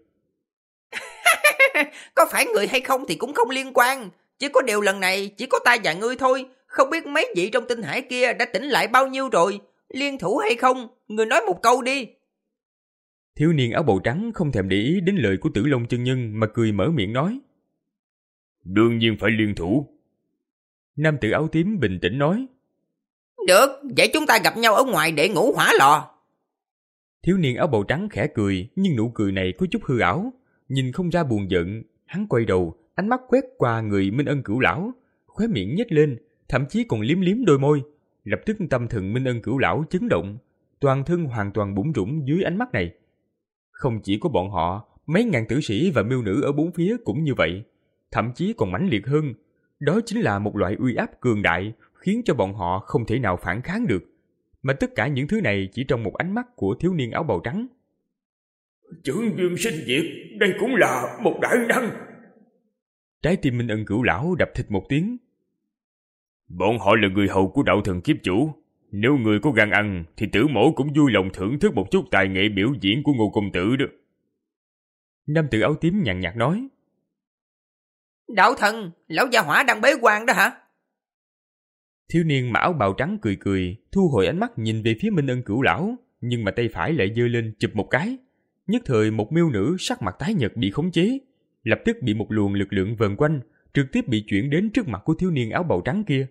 Có phải người hay không thì cũng không liên quan, chỉ có điều lần này chỉ có ta và ngươi thôi. Không biết mấy vị trong tinh hải kia đã tỉnh lại bao nhiêu rồi, liên thủ hay không, người nói một câu đi. Thiếu niên áo bào trắng không thèm để ý đến lời của Tử Long chân nhân mà cười mở miệng nói. Đương nhiên phải liên thủ. Nam tử áo tím bình tĩnh nói. Được, vậy chúng ta gặp nhau ở ngoài để ngủ hỏa lò. Thiếu niên áo bào trắng khẽ cười, nhưng nụ cười này có chút hư ảo, nhìn không ra buồn giận. Hắn quay đầu, ánh mắt quét qua người Minh Ân Cửu lão, khóe miệng nhếch lên, thậm chí còn liếm liếm đôi môi. Lập tức tâm thần Minh Ân Cửu lão chấn động, toàn thân hoàn toàn bủn rủn dưới ánh mắt này. Không chỉ có bọn họ, mấy ngàn tử sĩ và miêu nữ ở bốn phía cũng như vậy, thậm chí còn mãnh liệt hơn. Đó chính là một loại uy áp cường đại, khiến cho bọn họ không thể nào phản kháng được. Mà tất cả những thứ này chỉ trong một ánh mắt của thiếu niên áo bào trắng. Chưởng duyên sinh diệt, đây cũng là một đại năng. Trái tim Minh Ân Cửu lão đập thịt một tiếng. Bọn họ là người hầu của đạo thần kiếp chủ. Nếu người có gan ăn thì Tử Mẫu cũng vui lòng thưởng thức một chút tài nghệ biểu diễn của Ngô công tử đó. Nam tử áo tím nhàn nhạt nói. Đạo thần, lão gia hỏa đang bế quan đó hả? Thiếu niên mặc áo bào trắng cười cười, thu hồi ánh mắt nhìn về phía Minh Ân Cửu lão, nhưng mà tay phải lại giơ lên chụp một cái. Nhất thời một miêu nữ sắc mặt tái nhợt bị khống chế, lập tức bị một luồng lực lượng vờn quanh, trực tiếp bị chuyển đến trước mặt của thiếu niên áo bào trắng kia.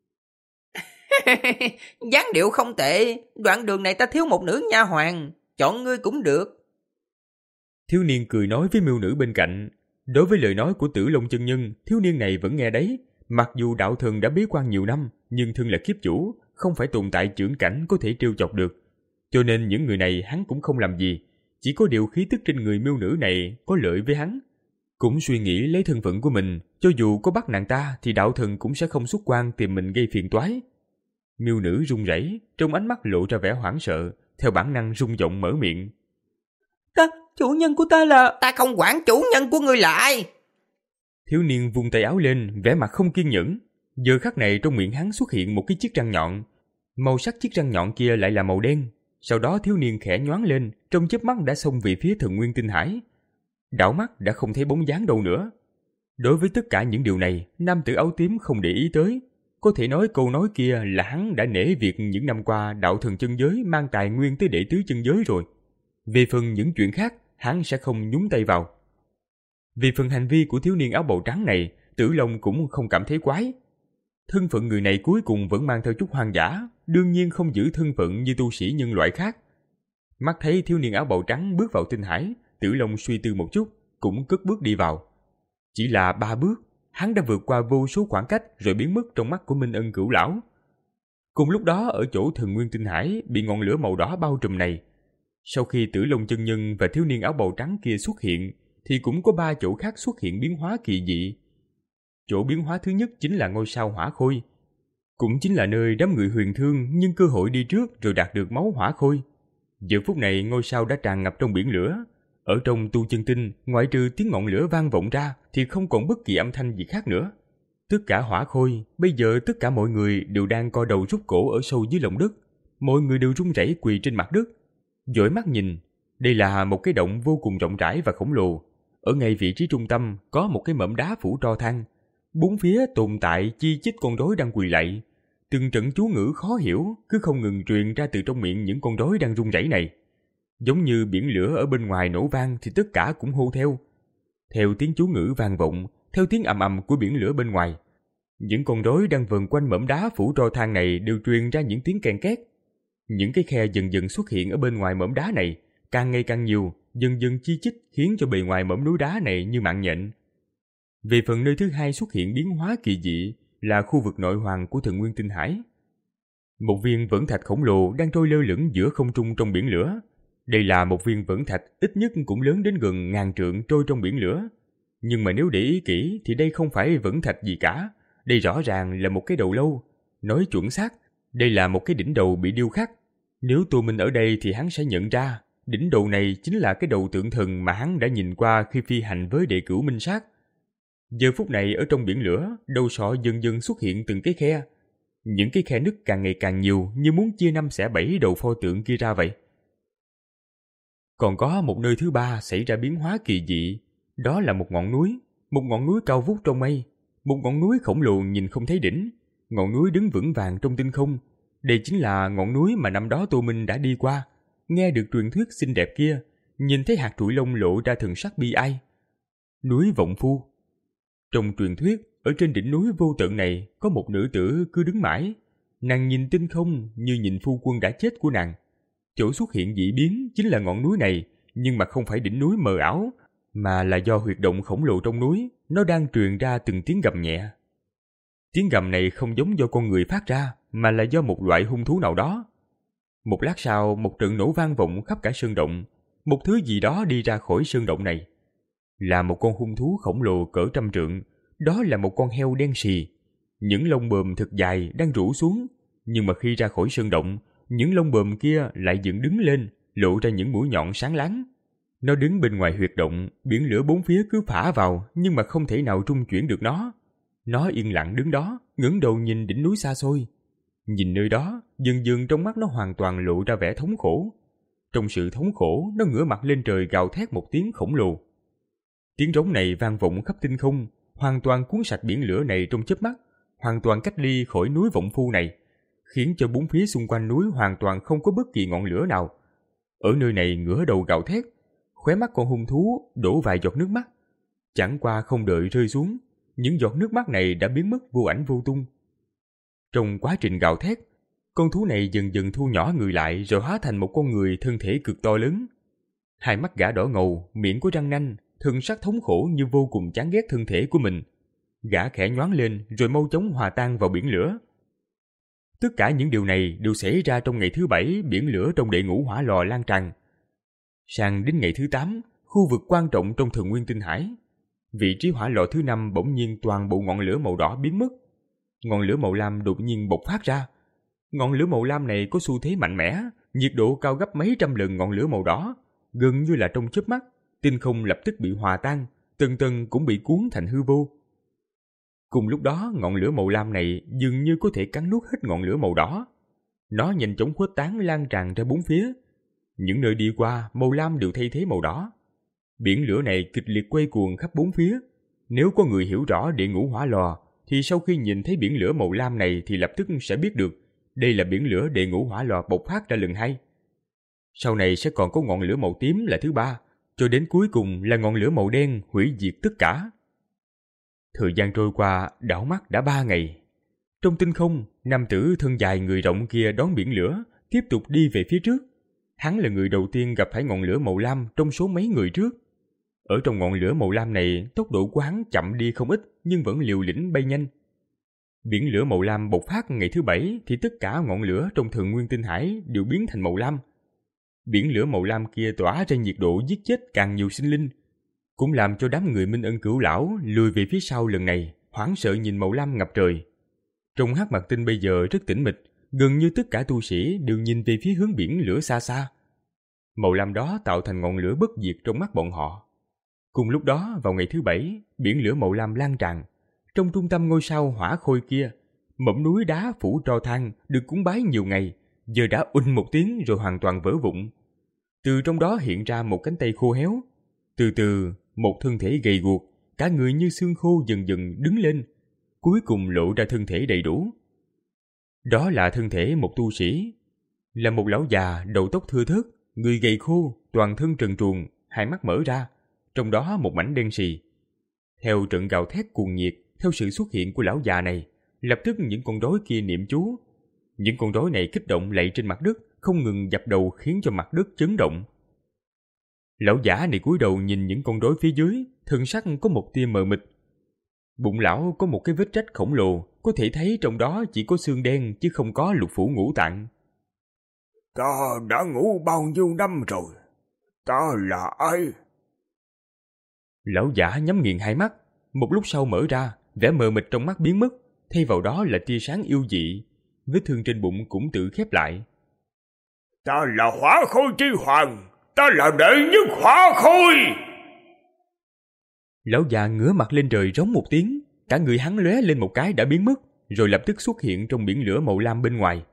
Dáng điệu không tệ, đoạn đường này ta thiếu một nữ nha hoàn, chọn ngươi cũng được. Thiếu niên cười nói với miêu nữ bên cạnh. Đối với lời nói của Tử Long chân nhân, thiếu niên này vẫn nghe đấy. Mặc dù đạo thần đã bế quan nhiều năm, nhưng thân là kiếp chủ, không phải tồn tại chưởng cảnh có thể trêu chọc được. Cho nên những người này hắn cũng không làm gì, chỉ có điều khí tức trên người miêu nữ này có lợi với hắn. Cũng suy nghĩ lấy thân phận của mình, cho dù có bắt nàng ta thì đạo thần cũng sẽ không xuất quan tìm mình gây phiền toái. Miêu nữ run rẩy, trong ánh mắt lộ ra vẻ hoảng sợ, theo bản năng rung giọng mở miệng. Ta, chủ nhân của ta là... Ta không quản chủ nhân của ngươi là ai. Thiếu niên vung tay áo lên, vẻ mặt không kiên nhẫn. Giờ khắc này trong miệng hắn xuất hiện một cái chiếc răng nhọn. Màu sắc chiếc răng nhọn kia lại là màu đen. Sau đó thiếu niên khẽ nhoáng lên, trong chớp mắt đã xông về phía Thần Nguyên Tinh Hải. Đảo mắt đã không thấy bóng dáng đâu nữa. Đối với tất cả những điều này, nam tử áo tím không để ý tới. Có thể nói câu nói kia là hắn đã nể việc những năm qua đạo thần chân giới mang tài nguyên tới đệ tứ chân giới rồi. Về phần những chuyện khác, hắn sẽ không nhúng tay vào. Về phần hành vi của thiếu niên áo bào trắng này, Tử Long cũng không cảm thấy quái. Thân phận người này cuối cùng vẫn mang theo chút hoang dã, đương nhiên không giữ thân phận như tu sĩ nhân loại khác. Mắt thấy thiếu niên áo bào trắng bước vào tinh hải, Tử Long suy tư một chút, cũng cất bước đi vào. Chỉ là ba bước, hắn đã vượt qua vô số khoảng cách rồi biến mất trong mắt của Minh Ân Cửu lão. Cùng lúc đó ở chỗ Thần Nguyên Tinh Hải bị ngọn lửa màu đỏ bao trùm này, sau khi Tử Long chân nhân và thiếu niên áo bào trắng kia xuất hiện, thì cũng có ba chỗ khác xuất hiện biến hóa kỳ dị. Chỗ biến hóa thứ nhất chính là ngôi sao hỏa khôi, cũng chính là nơi đám người huyền thương nhưng cơ hội đi trước rồi đạt được máu hỏa khôi. Giờ phút này ngôi sao đã tràn ngập trong biển lửa. Ở trong tu chân tinh, ngoại trừ tiếng ngọn lửa vang vọng ra thì không còn bất kỳ âm thanh gì khác nữa. Tất cả hỏa khôi, bây giờ tất cả mọi người đều đang co đầu rút cổ ở sâu dưới lòng đất. Mọi người đều run rẩy quỳ trên mặt đất. Dõi mắt nhìn, đây là một cái động vô cùng rộng rãi và khổng lồ. Ở ngay vị trí trung tâm có một cái mỏm đá phủ tro than. Bốn phía tồn tại chi chít con rối đang quỳ lạy. Từng trận chú ngữ khó hiểu cứ không ngừng truyền ra từ trong miệng những con rối đang run rẩy này. Giống như biển lửa ở bên ngoài nổ vang thì tất cả cũng hô theo. Theo tiếng chú ngữ vang vọng, theo tiếng ầm ầm của biển lửa bên ngoài, những con rối đang vần quanh mỏm đá phủ tro than này đều truyền ra những tiếng ken két. Những cái khe dần dần xuất hiện ở bên ngoài mỏm đá này, càng ngày càng nhiều, dần dần chi chít khiến cho bề ngoài mỏm núi đá này như mạng nhện. Về phần nơi thứ hai xuất hiện biến hóa kỳ dị, là khu vực nội hoàng của Thần Nguyên Tinh Hải. Một viên vẫn thạch khổng lồ đang trôi lơ lửng giữa không trung trong biển lửa. Đây là một viên vẫn thạch ít nhất cũng lớn đến gần ngàn trượng trôi trong biển lửa. Nhưng mà nếu để ý kỹ thì đây không phải vẫn thạch gì cả. Đây rõ ràng là một cái đầu lâu. Nói chuẩn xác, đây là một cái đỉnh đầu bị điêu khắc. Nếu Tô Minh ở đây thì hắn sẽ nhận ra, đỉnh đầu này chính là cái đầu tượng thần mà hắn đã nhìn qua khi phi hành với đệ cửu minh sát. Giờ phút này ở trong biển lửa, đầu sọ dần dần xuất hiện từng cái khe. Những cái khe nứt càng ngày càng nhiều, như muốn chia năm xẻ bảy đầu pho tượng kia ra vậy. Còn có một nơi thứ ba xảy ra biến hóa kỳ dị. Đó là một ngọn núi, một ngọn núi cao vút trong mây. Một ngọn núi khổng lồ nhìn không thấy đỉnh. Ngọn núi đứng vững vàng trong tinh không. Đây chính là ngọn núi mà năm đó Tô Minh đã đi qua, nghe được truyền thuyết xinh đẹp kia, nhìn thấy hạt trụi lông lộ ra thần sắc bi ai. Núi Vọng Phu. Trong truyền thuyết, ở trên đỉnh núi vô tận này có một nữ tử cứ đứng mãi. Nàng nhìn tinh không như nhìn phu quân đã chết của nàng. Chỗ xuất hiện dị biến chính là ngọn núi này, nhưng mà không phải đỉnh núi mờ ảo, mà là do huyệt động khổng lồ trong núi, nó đang truyền ra từng tiếng gầm nhẹ. Tiếng gầm này không giống do con người phát ra, mà là do một loại hung thú nào đó. Một lát sau, một trận nổ vang vọng khắp cả sơn động. Một thứ gì đó đi ra khỏi sơn động này. Là một con hung thú khổng lồ cỡ trăm trượng. Đó là một con heo đen xì. Những lông bờm thật dài đang rủ xuống. Nhưng mà khi ra khỏi sơn động, những lông bờm kia lại dựng đứng lên, lộ ra những mũi nhọn sáng láng. Nó đứng bên ngoài huyệt động, biển lửa bốn phía cứ phả vào, nhưng mà không thể nào trung chuyển được nó. Nó yên lặng đứng đó, ngẩng đầu nhìn đỉnh núi xa xôi. Nhìn nơi đó, dần dần trong mắt nó hoàn toàn lộ ra vẻ thống khổ. Trong sự thống khổ, nó ngửa mặt lên trời gào thét một tiếng khổng lồ. Tiếng rống này vang vọng khắp tinh không, hoàn toàn cuốn sạch biển lửa này trong chớp mắt, hoàn toàn cách ly khỏi núi Vọng Phu này, khiến cho bốn phía xung quanh núi hoàn toàn không có bất kỳ ngọn lửa nào. Ở nơi này ngửa đầu gào thét, khóe mắt con hung thú đổ vài giọt nước mắt. Chẳng qua không đợi rơi xuống, những giọt nước mắt này đã biến mất vô ảnh vô tung. Trong quá trình gào thét, con thú này dần dần thu nhỏ người lại rồi hóa thành một con người thân thể cực to lớn. Hai mắt gã đỏ ngầu, miệng có răng nanh, thân sắc thống khổ như vô cùng chán ghét thân thể của mình. Gã khẽ nhoáng lên rồi mau chóng hòa tan vào biển lửa. Tất cả những điều này đều xảy ra trong ngày thứ bảy biển lửa trong đệ ngũ hỏa lò lan tràn. Sang đến ngày thứ tám, khu vực quan trọng trong Thần Nguyên Tinh Hải, vị trí hỏa lò thứ năm bỗng nhiên toàn bộ ngọn lửa màu đỏ biến mất. Ngọn lửa màu lam đột nhiên bộc phát ra. Ngọn lửa màu lam này có xu thế mạnh mẽ, nhiệt độ cao gấp mấy trăm lần ngọn lửa màu đỏ, gần như là trong chớp mắt, tinh không lập tức bị hòa tan, từng tầng cũng bị cuốn thành hư vô. Cùng lúc đó, ngọn lửa màu lam này dường như có thể cắn nuốt hết ngọn lửa màu đỏ. Nó nhanh chóng khuếch tán lan tràn ra bốn phía. Những nơi đi qua, màu lam đều thay thế màu đỏ. Biển lửa này kịch liệt quay cuồng khắp bốn phía. Nếu có người hiểu rõ địa ngũ hỏa lò, thì sau khi nhìn thấy biển lửa màu lam này thì lập tức sẽ biết được đây là biển lửa địa ngũ hỏa lò bộc phát ra lần hai. Sau này sẽ còn có ngọn lửa màu tím là thứ ba, cho đến cuối cùng là ngọn lửa màu đen hủy diệt tất cả. Thời gian trôi qua, đảo mắt đã ba ngày. Trong tinh không, nam tử thân dài người rộng kia đón biển lửa, tiếp tục đi về phía trước. Hắn là người đầu tiên gặp phải ngọn lửa màu lam trong số mấy người trước. Ở trong ngọn lửa màu lam này, tốc độ của hắn chậm đi không ít nhưng vẫn liều lĩnh bay nhanh. Biển lửa màu lam bộc phát ngày thứ bảy thì tất cả ngọn lửa trong Thần Nguyên Tinh Hải đều biến thành màu lam. Biển lửa màu lam kia tỏa ra nhiệt độ giết chết càng nhiều sinh linh, cũng làm cho đám người Minh Ân Cửu Lão lùi về phía sau lần này, hoảng sợ nhìn màu lam ngập trời. Trong Hắc Mạc Tinh bây giờ rất tĩnh mịch, gần như tất cả tu sĩ đều nhìn về phía hướng biển lửa xa xa. Màu lam đó tạo thành ngọn lửa bất diệt trong mắt bọn họ. Cùng lúc đó, vào ngày thứ bảy, biển lửa màu lam lan tràn. Trong trung tâm ngôi sao hỏa khôi kia, mỏm núi đá phủ tro than được cúng bái nhiều ngày, giờ đã uỳnh một tiếng rồi hoàn toàn vỡ vụn. Từ trong đó hiện ra một cánh tay khô héo. Từ từ, một thân thể gầy guộc, cả người như xương khô dần dần đứng lên, cuối cùng lộ ra thân thể đầy đủ. Đó là thân thể một tu sĩ, là một lão già đầu tóc thưa thớt, người gầy khô, toàn thân trần truồng, hai mắt mở ra, trong đó một mảnh đen sì. Theo trận gào thét cuồng nhiệt, theo sự xuất hiện của lão già này, lập tức những con rối kia niệm chú. Những con rối này kích động lạy trên mặt đất, không ngừng dập đầu khiến cho mặt đất chấn động. Lão giả này cúi đầu nhìn những con rối phía dưới, thần sắc có một tia mờ mịt. Bụng lão có một cái vết rách khổng lồ, có thể thấy trong đó chỉ có xương đen chứ không có lục phủ ngũ tạng. Ta đã ngủ bao nhiêu năm rồi? Ta là ai? Lão giả nhắm nghiền hai mắt, một lúc sau mở ra, vẻ mờ mịt trong mắt biến mất, thay vào đó là tia sáng yêu dị. Vết thương trên bụng cũng tự khép lại. Ta là Hỏa Khôi Chi Hoàng, ta là đệ nhất Hỏa Khôi. Lão già ngửa mặt lên trời rống một tiếng, cả người hắn lóe lên một cái đã biến mất, rồi lập tức xuất hiện trong biển lửa màu lam bên ngoài.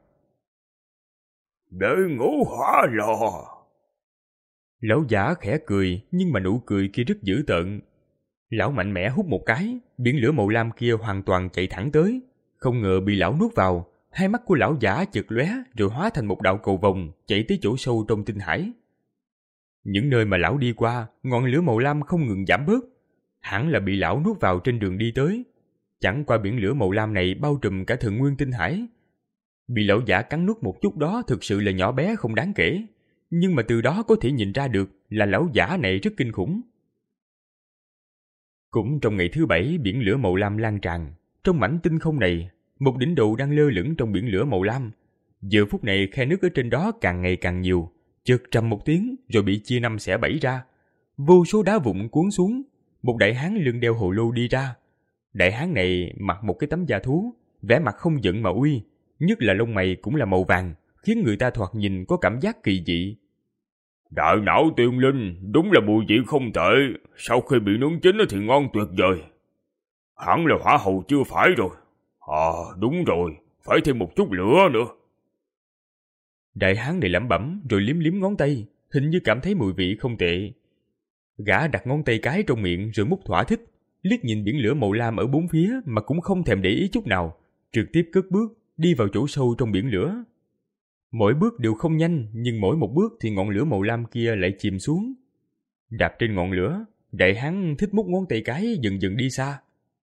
Đệ ngũ hỏa lò. Lão giả khẽ cười, nhưng mà nụ cười kia rất dữ tợn. Lão mạnh mẽ hút một cái, biển lửa màu lam kia hoàn toàn chạy thẳng tới, không ngờ bị lão nuốt vào. Hai mắt của lão giả chợt lóe rồi hóa thành một đạo cầu vồng chạy tới chỗ sâu trong tinh hải. Những nơi mà lão đi qua, ngọn lửa màu lam không ngừng giảm bớt, hẳn là bị lão nuốt vào trên đường đi tới. Chẳng qua biển lửa màu lam này bao trùm cả Thần Nguyên tinh hải. Bị lão giả cắn nuốt một chút đó thực sự là nhỏ bé không đáng kể, nhưng mà từ đó có thể nhìn ra được là lão giả này rất kinh khủng. Cũng trong ngày thứ bảy, biển lửa màu lam lan tràn. Trong mảnh tinh không này, một đỉnh đầu đang lơ lửng trong biển lửa màu lam. Giờ phút này khe nước ở trên đó càng ngày càng nhiều, chợt trầm một tiếng rồi bị chia năm xẻ bảy ra. Vô số đá vụn cuốn xuống, một đại hán lưng đeo hồ lô đi ra. Đại hán này mặc một cái tấm da thú, vẻ mặt không giận mà uy, nhất là lông mày cũng là màu vàng, khiến người ta thoạt nhìn có cảm giác kỳ dị. Đại não tiên linh, đúng là mùi vị không tệ, sau khi bị nướng chín thì ngon tuyệt vời. Hẳn là hỏa hầu chưa phải rồi. À đúng rồi, phải thêm một chút lửa nữa. Đại hán này lẩm bẩm rồi liếm liếm ngón tay, hình như cảm thấy mùi vị không tệ. Gã đặt ngón tay cái trong miệng rồi mút thỏa thích, liếc nhìn biển lửa màu lam ở bốn phía mà cũng không thèm để ý chút nào, trực tiếp cất bước đi vào chỗ sâu trong biển lửa. Mỗi bước đều không nhanh, nhưng mỗi một bước thì ngọn lửa màu lam kia lại chìm xuống. Đạp trên ngọn lửa, đại hán thích mút ngón tay cái dần dần đi xa.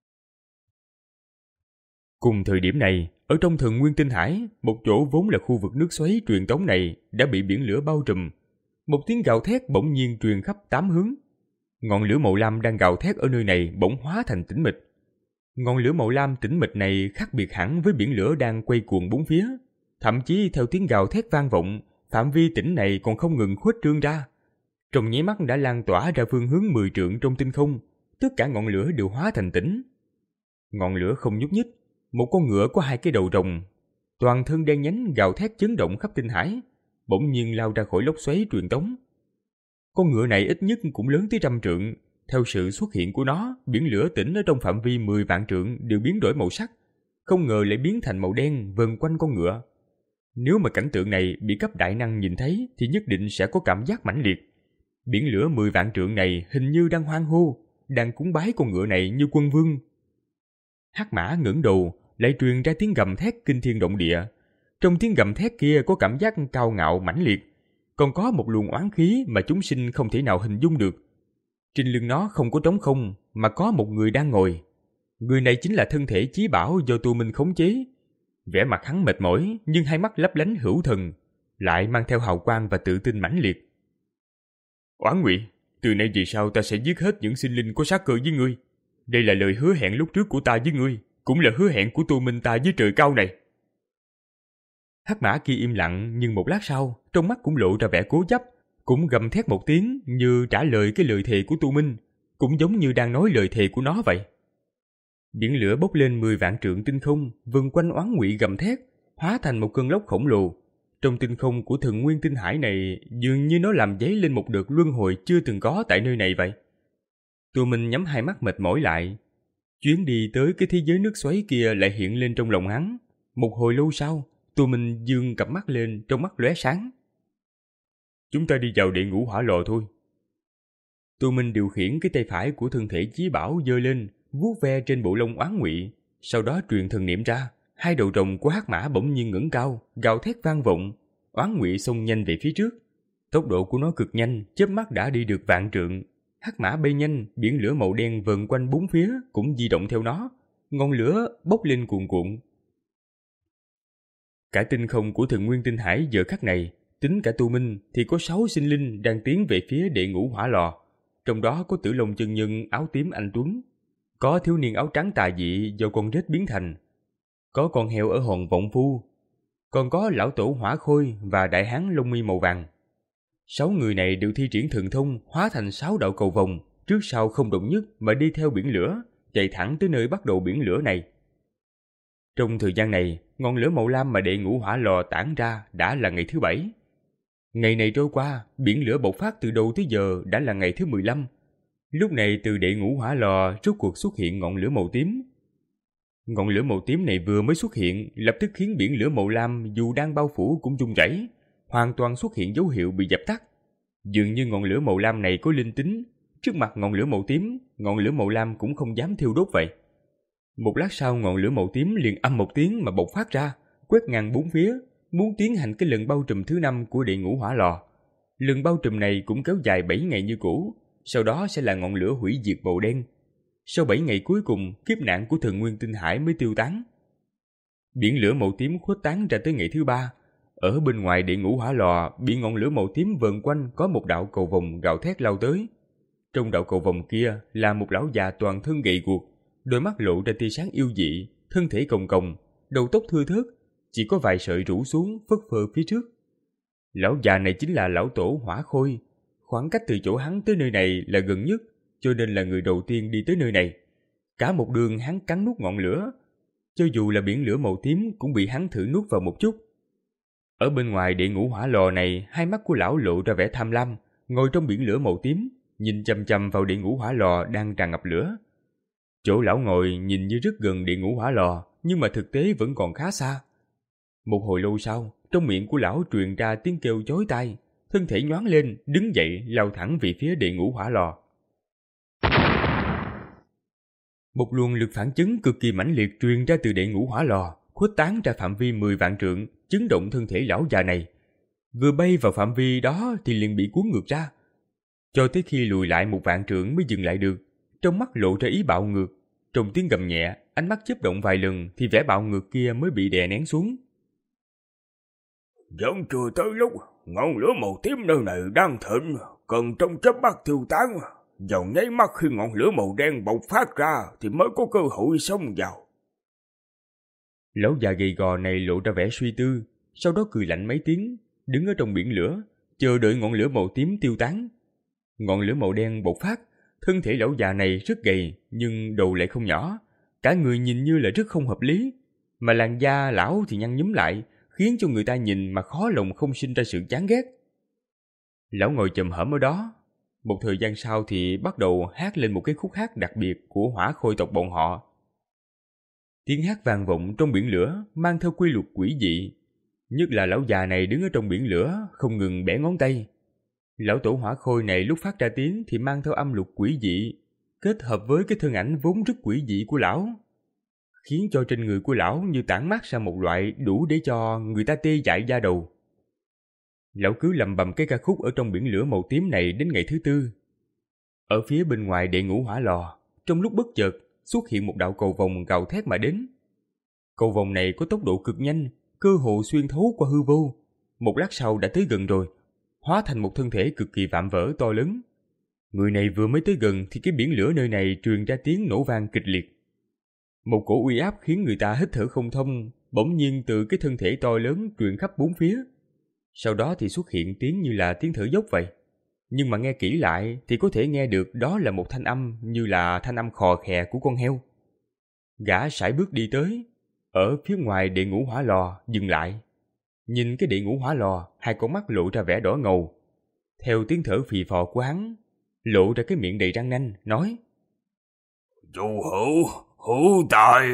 Cùng thời điểm này, ở trong Thần Nguyên tinh hải, một chỗ vốn là khu vực nước xoáy truyền tống này đã bị biển lửa bao trùm. Một tiếng gào thét bỗng nhiên truyền khắp tám hướng. Ngọn lửa màu lam đang gào thét ở nơi này bỗng hóa thành tĩnh mịch. Ngọn lửa màu lam tĩnh mịch này khác biệt hẳn với biển lửa đang quay cuồng bốn phía. Thậm chí theo tiếng gào thét vang vọng, phạm vi tĩnh này còn không ngừng khuếch trương ra. Trong nháy mắt đã lan tỏa ra phương hướng mười trượng trong tinh không, tất cả ngọn lửa đều hóa thành tĩnh. Ngọn lửa không nhúc nhích, một con ngựa có hai cái đầu rồng, toàn thân đen nhánh gào thét chấn động khắp tinh hải, bỗng nhiên lao ra khỏi lốc xoáy truyền tống. Con ngựa này ít nhất cũng lớn tới trăm trượng. Theo sự xuất hiện của nó, biển lửa tĩnh ở trong phạm vi mười vạn trượng đều biến đổi màu sắc, không ngờ lại biến thành màu đen vần quanh con ngựa. Nếu mà cảnh tượng này bị cấp đại năng nhìn thấy thì nhất định sẽ có cảm giác mãnh liệt. Biển lửa mười vạn trượng này hình như đang hoan hô, đang cúng bái con ngựa này như quân vương. Hắc mã ngẩng đầu, lại truyền ra tiếng gầm thét kinh thiên động địa. Trong tiếng gầm thét kia có cảm giác cao ngạo mãnh liệt, còn có một luồng oán khí mà chúng sinh không thể nào hình dung được. Trên lưng nó không có trống không, mà có một người đang ngồi. Người này chính là thân thể chí bảo do Tu Minh khống chế. Vẻ mặt hắn mệt mỏi, nhưng hai mắt lấp lánh hữu thần, lại mang theo hào quang và tự tin mãnh liệt. Oán Ngụy, từ nay về sau ta sẽ giết hết những sinh linh có sát cơ với ngươi. Đây là lời hứa hẹn lúc trước của ta với ngươi, cũng là hứa hẹn của Tu Minh ta với trời cao này. Hắc mã kia im lặng, nhưng một lát sau, trong mắt cũng lộ ra vẻ cố chấp, cũng gầm thét một tiếng như trả lời cái lời thề của Tu Minh, cũng giống như đang nói lời thề của nó vậy. Biển lửa bốc lên mười vạn trượng tinh không, vần quanh Oán Ngụy gầm thét, hóa thành một cơn lốc khổng lồ. Trong tinh không của Thần Nguyên tinh hải này, dường như nó làm dấy lên một đợt luân hồi chưa từng có tại nơi này vậy. Tu Minh nhắm hai mắt mệt mỏi lại. Chuyến đi tới cái thế giới nước xoáy kia lại hiện lên trong lòng hắn. Một hồi lâu sau, Tu Minh dương cặp mắt lên, trong mắt lóe sáng. Chúng ta đi vào địa ngũ hỏa lò thôi. Tu Minh điều khiển cái tay phải của thân thể chí bảo giơ lên, vuốt ve trên bộ lông Oán Ngụy, sau đó truyền thần niệm ra. Hai đầu rồng của hắc mã bỗng nhiên ngẩng cao, gào thét vang vọng. Oán Ngụy xông nhanh về phía trước. Tốc độ của nó cực nhanh, chớp mắt đã đi được vạn trượng. Hắc mã bay nhanh, biển lửa màu đen vờn quanh bốn phía cũng di động theo nó. Ngọn lửa bốc lên cuồn cuộn. Cả tinh không của Thần Nguyên tinh hải giờ khắc này, tính cả Tu Minh thì có sáu sinh linh đang tiến về phía địa ngũ hỏa lò. Trong đó có Tử Long chân nhân áo tím anh tuấn. có thiếu niên áo trắng tà dị do con rết biến thành, có con heo ở hòn Vọng Phu, còn có lão tổ Hỏa Khôi và đại hán lông mi màu vàng. Sáu người này đều thi triển thần thông hóa thành sáu đạo cầu vồng, trước sau không đồng nhất mà đi theo biển lửa, chạy thẳng tới nơi bắt đầu biển lửa này. Trong thời gian này, ngọn lửa màu lam mà đệ ngũ hỏa lò tản ra đã là ngày thứ bảy. Ngày này trôi qua, biển lửa bộc phát từ đầu tới giờ đã là ngày thứ mười lăm. Lúc này từ đệ ngũ hỏa lò rốt cuộc xuất hiện ngọn lửa màu tím. Ngọn lửa màu tím này vừa mới xuất hiện, lập tức khiến biển lửa màu lam dù đang bao phủ cũng rung rẩy, hoàn toàn xuất hiện dấu hiệu bị dập tắt. Dường như ngọn lửa màu lam này có linh tính, trước mặt ngọn lửa màu tím, ngọn lửa màu lam cũng không dám thiêu đốt vậy. Một lát sau ngọn lửa màu tím liền âm một tiếng mà bộc phát ra, quét ngang bốn phía, muốn tiến hành cái lần bao trùm thứ năm của đệ ngũ hỏa lò. Lần bao trùm này cũng kéo dài bảy ngày như cũ, sau đó sẽ là ngọn lửa hủy diệt màu đen. Sau bảy ngày cuối cùng, kiếp nạn của thần nguyên tinh hải mới tiêu tán. Biển lửa màu tím khuếch tán ra tới ngày thứ ba. Ở bên ngoài đệ ngũ hỏa lò bị ngọn lửa màu tím vờn quanh có một đạo cầu vồng gào thét lao tới. Trong đạo cầu vồng kia là một lão già toàn thân gầy guộc, đôi mắt lộ ra tia sáng yêu dị, thân thể cồng cồng, đầu tóc thưa thớt, chỉ có vài sợi rủ xuống phất phơ phía trước. Lão già này chính là lão tổ Hỏa Khôi. Khoảng cách từ chỗ hắn tới nơi này là gần nhất, cho nên là người đầu tiên đi tới nơi này. Cả một đường hắn cắn nuốt ngọn lửa, cho dù là biển lửa màu tím cũng bị hắn thử nuốt vào một chút. Ở bên ngoài đệ ngũ hỏa lò này, hai mắt của lão lộ ra vẻ tham lam, ngồi trong biển lửa màu tím, nhìn chằm chằm vào đệ ngũ hỏa lò đang tràn ngập lửa. Chỗ lão ngồi nhìn như rất gần đệ ngũ hỏa lò, nhưng mà thực tế vẫn còn khá xa. Một hồi lâu sau, trong miệng của lão truyền ra tiếng kêu chói tai, thân thể nhoáng lên, đứng dậy lao thẳng về phía đệ ngũ hỏa lò. Một luồng lực phản chấn cực kỳ mãnh liệt truyền ra từ đệ ngũ hỏa lò, khuếch tán ra phạm vi mười vạn trượng, chấn động thân thể lão già này. Vừa bay vào phạm vi đó thì liền bị cuốn ngược ra, cho tới khi lùi lại một vạn trượng mới dừng lại được. Trong mắt lộ ra ý bạo ngược, trong tiếng gầm nhẹ, ánh mắt chớp động vài lần thì vẻ bạo ngược kia mới bị đè nén xuống. Vẫn chưa tới lúc ngọn lửa màu tím nơi này đang thịnh, cần trong chớp mắt tiêu tán. Vào nháy mắt khi ngọn lửa màu đen bộc phát ra thì mới có cơ hội xông vào. Lão già gầy gò này lộ ra vẻ suy tư, sau đó cười lạnh mấy tiếng, đứng ở trong biển lửa, chờ đợi ngọn lửa màu tím tiêu tán. Ngọn lửa màu đen bộc phát, thân thể lão già này rất gầy nhưng đầu lại không nhỏ, cả người nhìn như là rất không hợp lý, mà làn da lão thì nhăn nhúm lại, khiến cho người ta nhìn mà khó lòng không sinh ra sự chán ghét. Lão ngồi chồm hổm ở đó, một thời gian sau thì bắt đầu hát lên một cái khúc hát đặc biệt của Hỏa Khôi tộc bọn họ. Tiếng hát vang vọng trong biển lửa, mang theo quy luật quỷ dị. Nhất là lão già này đứng ở trong biển lửa, không ngừng bẻ ngón tay. Lão tổ Hỏa Khôi này lúc phát ra tiếng thì mang theo âm luật quỷ dị, kết hợp với cái thân ảnh vốn rất quỷ dị của lão, khiến cho trên người của lão như tản mát ra một loại đủ để cho người ta tê dại da đầu. Lão cứ lầm bầm cái ca khúc ở trong biển lửa màu tím này đến ngày thứ tư. Ở phía bên ngoài đệ ngũ hỏa lò, trong lúc bất chợt xuất hiện một đạo cầu vồng gào thét mà đến. Cầu vồng này có tốc độ cực nhanh, cơ hồ xuyên thấu qua hư vô. Một lát sau đã tới gần rồi, hóa thành một thân thể cực kỳ vạm vỡ to lớn. Người này vừa mới tới gần thì cái biển lửa nơi này truyền ra tiếng nổ vang kịch liệt. Một cổ uy áp khiến người ta hít thở không thông, bỗng nhiên từ cái thân thể to lớn truyền khắp bốn phía. Sau đó thì xuất hiện tiếng như là tiếng thở dốc vậy. Nhưng mà nghe kỹ lại thì có thể nghe được đó là một thanh âm như là thanh âm khò khè của con heo. Gã sải bước đi tới, ở phía ngoài đệ ngũ hỏa lò dừng lại. Nhìn cái đệ ngũ hỏa lò, hai con mắt lộ ra vẻ đỏ ngầu. Theo tiếng thở phì phò của hắn, lộ ra cái miệng đầy răng nanh, nói: "Du hữu, hữu tài."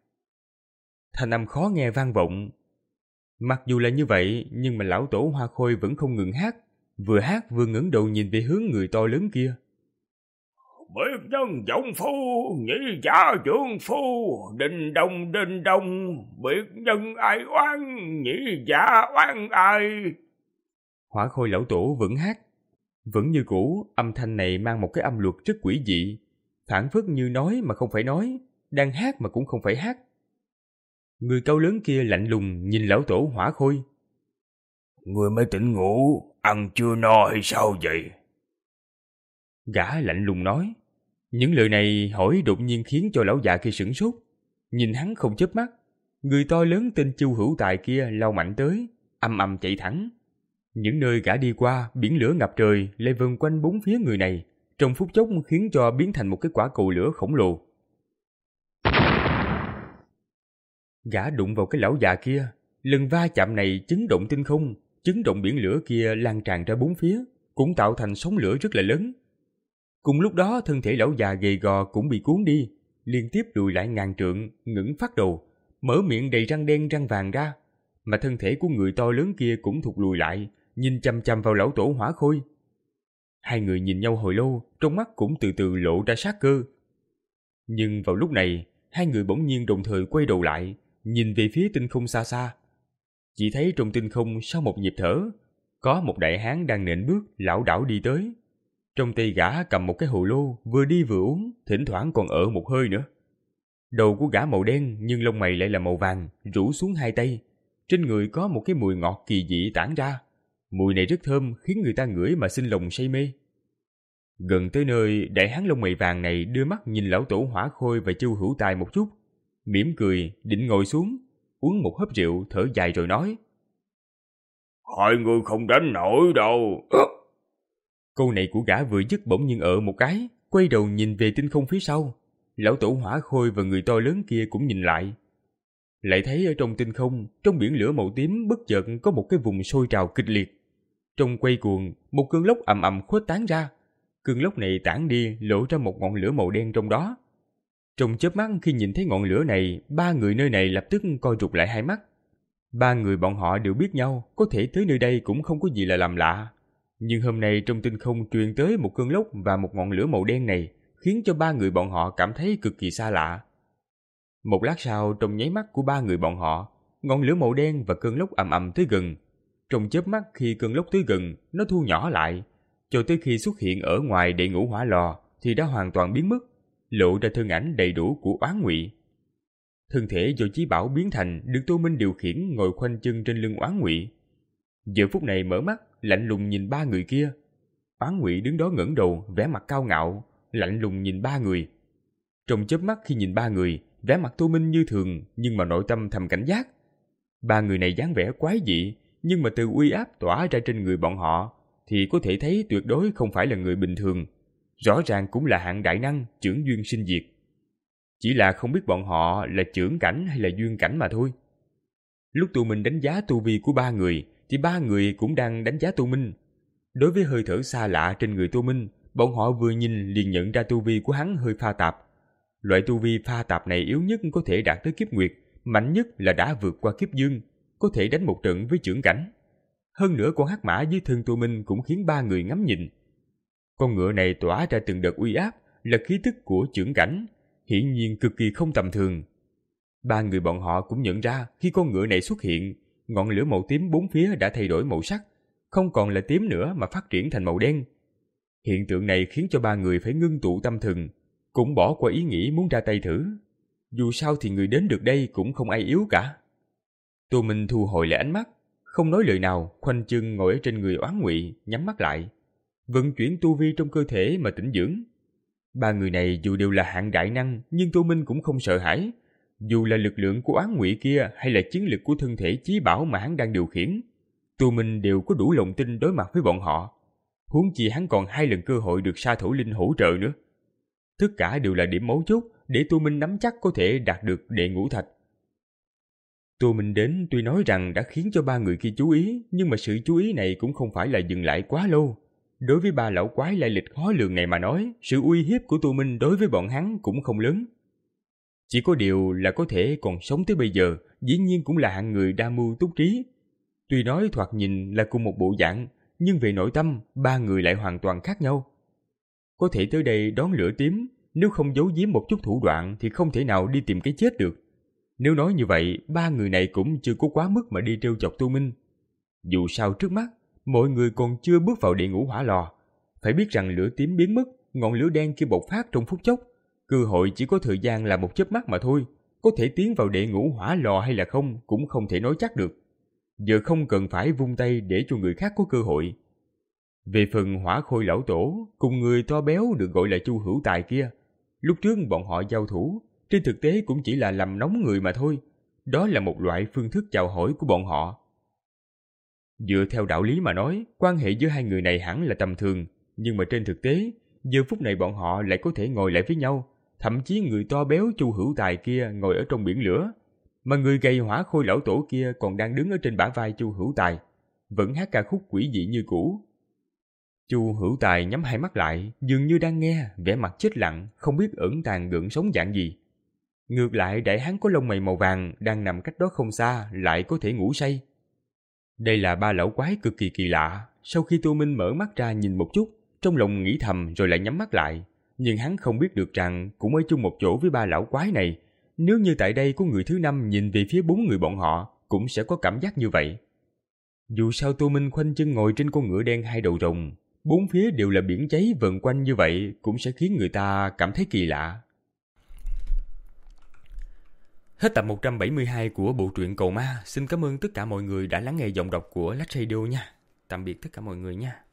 Thanh âm khó nghe vang vọng. Mặc dù là như vậy, nhưng mà lão tổ Hoa Khôi vẫn không ngừng hát, vừa hát vừa ngẩng đầu nhìn về hướng người to lớn kia. "Biệt nhân giọng phu, nhĩ giả dưỡng phu, đình đông đình đông, biệt nhân ai oan, nhĩ giả oan ai." Hỏa Khôi lão tổ vẫn hát, vẫn như cũ, âm thanh này mang một cái âm luật rất quỷ dị, phảng phất như nói mà không phải nói, đang hát mà cũng không phải hát. Người cao lớn kia lạnh lùng nhìn lão tổ Hỏa Khôi. "Người mới tỉnh ngủ, ăn chưa no hay sao vậy?" Gã lạnh lùng nói. Những lời này hỏi đột nhiên khiến cho lão già kia sửng sốt. Nhìn hắn không chớp mắt, người to lớn tên Chu Hữu Tài kia lao mạnh tới, ầm ầm chạy thẳng. Những nơi gã đi qua, biển lửa ngập trời lại vần quanh bốn phía người này, trong phút chốc khiến cho biến thành một cái quả cầu lửa khổng lồ. Gã đụng vào cái lão già kia, lần va chạm này chấn động tinh không, chấn động biển lửa kia lan tràn ra bốn phía, cũng tạo thành sóng lửa rất là lớn. Cùng lúc đó thân thể lão già gầy gò cũng bị cuốn đi, liên tiếp lùi lại ngàn trượng, ngẩng phát đầu, mở miệng đầy răng đen răng vàng ra, mà thân thể của người to lớn kia cũng thụt lùi lại, nhìn chằm chằm vào lão tổ Hỏa Khôi. Hai người nhìn nhau hồi lâu, trong mắt cũng từ từ lộ ra sát cơ. Nhưng vào lúc này, hai người bỗng nhiên đồng thời quay đầu lại, nhìn về phía tinh không xa xa. Chỉ thấy trong tinh không sau một nhịp thở, có một đại hán đang nện bước lảo đảo đi tới. Trong tay gã cầm một cái hồ lô, vừa đi vừa uống, thỉnh thoảng còn ở một hơi nữa. Đầu của gã màu đen nhưng lông mày lại là màu vàng, rủ xuống hai tay. Trên người có một cái mùi ngọt kỳ dị tản ra. Mùi này rất thơm, khiến người ta ngửi mà sinh lòng say mê. Gần tới nơi, đại hán lông mày vàng này đưa mắt nhìn lão tổ Hỏa Khôi và Chu Hữu Tài một chút, mỉm cười, định ngồi xuống, uống một hớp rượu, thở dài rồi nói: Hai người không đánh nổi đâu. Câu này của gã vừa dứt bỗng nhiên ở một cái, quay đầu nhìn về tinh không phía sau. Lão tổ Hỏa Khôi và người to lớn kia cũng nhìn lại. Lại thấy ở trong tinh không, trong biển lửa màu tím bất chợt có một cái vùng sôi trào kịch liệt. Trong quay cuồng, một cơn lốc ầm ầm khuếch tán ra. Cơn lốc này tản đi, lộ ra một ngọn lửa màu đen trong đó. Trong chớp mắt khi nhìn thấy ngọn lửa này, ba người nơi này lập tức co rụt lại hai mắt. Ba người bọn họ đều biết nhau, có thể tới nơi đây cũng không có gì là làm lạ. Nhưng hôm nay trong tinh không truyền tới một cơn lốc và một ngọn lửa màu đen này, khiến cho ba người bọn họ cảm thấy cực kỳ xa lạ. Một lát sau, trong nháy mắt của ba người bọn họ, ngọn lửa màu đen và cơn lốc ầm ầm tới gần. Trong chớp mắt khi cơn lốc tới gần, nó thu nhỏ lại, cho tới khi xuất hiện ở ngoài đệ ngũ hỏa lò thì đã hoàn toàn biến mất, lộ ra thân ảnh đầy đủ của Oán Ngụy. Thân thể do Chí Bảo biến thành được Tô Minh điều khiển ngồi khoanh chân trên lưng Oán Ngụy. Giờ phút này mở mắt, lạnh lùng nhìn ba người kia. Oán Ngụy đứng đó ngẩng đầu, vẻ mặt cao ngạo, lạnh lùng nhìn ba người. Trong chớp mắt khi nhìn ba người, vẻ mặt Tô Minh như thường, nhưng mà nội tâm thầm cảnh giác. Ba người này dáng vẻ quái dị, nhưng mà từ uy áp tỏa ra trên người bọn họ thì có thể thấy tuyệt đối không phải là người bình thường. Rõ ràng cũng là hạng đại năng, chưởng duyên sinh diệt. Chỉ là không biết bọn họ là chưởng cảnh hay là duyên cảnh mà thôi. Lúc Tô Minh đánh giá tu vi của ba người, thì ba người cũng đang đánh giá Tô Minh. Đối với hơi thở xa lạ trên người Tô Minh, bọn họ vừa nhìn liền nhận ra tu vi của hắn hơi pha tạp. Loại tu vi pha tạp này yếu nhất có thể đạt tới kiếp nguyệt, mạnh nhất là đã vượt qua kiếp dương, có thể đánh một trận với chưởng cảnh. Hơn nữa con hắc mã dưới thân Tô Minh cũng khiến ba người ngắm nhìn. Con ngựa này tỏa ra từng đợt uy áp, là khí tức của chưởng cảnh, hiển nhiên cực kỳ không tầm thường. Ba người bọn họ cũng nhận ra khi con ngựa này xuất hiện, ngọn lửa màu tím bốn phía đã thay đổi màu sắc, không còn là tím nữa mà phát triển thành màu đen. Hiện tượng này khiến cho ba người phải ngưng tụ tâm thần, cũng bỏ qua ý nghĩ muốn ra tay thử. Dù sao thì người đến được đây cũng không ai yếu cả. Tô Minh thu hồi lại ánh mắt, không nói lời nào, khoanh chân ngồi ở trên người Oán Ngụy, nhắm mắt lại, vận chuyển tu vi trong cơ thể mà tĩnh dưỡng. Ba người này dù đều là hạng đại năng, nhưng Tô Minh cũng không sợ hãi. Dù là lực lượng của Oán Ngụy kia hay là chiến lực của thân thể Chí Bảo mà hắn đang điều khiển, Tô Minh đều có đủ lòng tin đối mặt với bọn họ. Huống chi hắn còn hai lần cơ hội được Sa Thổ Linh hỗ trợ nữa. Tất cả đều là điểm mấu chốt để Tô Minh nắm chắc có thể đạt được đệ ngũ thạch. Tô Minh đến tuy nói rằng đã khiến cho ba người kia chú ý, nhưng mà sự chú ý này cũng không phải là dừng lại quá lâu. Đối với ba lão quái lai lịch khó lường này mà nói, sự uy hiếp của Tô Minh đối với bọn hắn cũng không lớn. Chỉ có điều là có thể còn sống tới bây giờ, dĩ nhiên cũng là hạng người đa mưu túc trí. Tuy nói thoạt nhìn là cùng một bộ dạng, nhưng về nội tâm, ba người lại hoàn toàn khác nhau. Có thể tới đây đón lửa tím, nếu không giấu giếm một chút thủ đoạn thì không thể nào đi tìm cái chết được. Nếu nói như vậy, ba người này cũng chưa có quá mức mà đi trêu chọc Tô Minh. Dù sao trước mắt, mọi người còn chưa bước vào địa ngũ hỏa lò. Phải biết rằng lửa tím biến mất, ngọn lửa đen kia bộc phát trong phút chốc. Cơ hội chỉ có thời gian là một chớp mắt mà thôi. Có thể tiến vào địa ngũ hỏa lò hay là không cũng không thể nói chắc được. Giờ không cần phải vung tay để cho người khác có cơ hội. Về phần Hỏa Khôi lão tổ cùng người to béo được gọi là Chu Hữu Tài kia, Lúc trước bọn họ giao thủ, trên thực tế cũng chỉ là làm nóng người mà thôi. Đó là một loại phương thức chào hỏi của bọn họ. Dựa theo đạo lý mà nói, quan hệ giữa hai người này hẳn là tầm thường, nhưng mà trên thực tế, giờ phút này bọn họ lại có thể ngồi lại với nhau, thậm chí người to béo Chu Hữu Tài kia ngồi ở trong biển lửa, mà người gầy hỏa khôi lão tổ kia còn đang đứng ở trên bả vai Chu Hữu Tài, vẫn hát ca khúc quỷ dị như cũ. Chu Hữu Tài nhắm hai mắt lại, dường như đang nghe, vẻ mặt chết lặng, không biết ẩn tàng gợn sóng dạng gì. Ngược lại đại hán có lông mày màu vàng đang nằm cách đó không xa lại có thể ngủ say. Đây là ba lão quái cực kỳ kỳ lạ. Sau khi Tô Minh mở mắt ra nhìn một chút, trong lòng nghĩ thầm rồi lại nhắm mắt lại. Nhưng hắn không biết được rằng cũng ở chung một chỗ với ba lão quái này. Nếu như tại đây có người thứ năm nhìn về phía bốn người bọn họ, cũng sẽ có cảm giác như vậy. Dù sao Tô Minh khoanh chân ngồi trên con ngựa đen hai đầu rồng, bốn phía đều là biển cháy vần quanh như vậy cũng sẽ khiến người ta cảm thấy kỳ lạ. Hết tập một trăm bảy mươi hai của bộ truyện Cầu Ma. Xin cảm ơn tất cả mọi người đã lắng nghe giọng đọc của Lách Radio nha. Tạm biệt tất cả mọi người nha.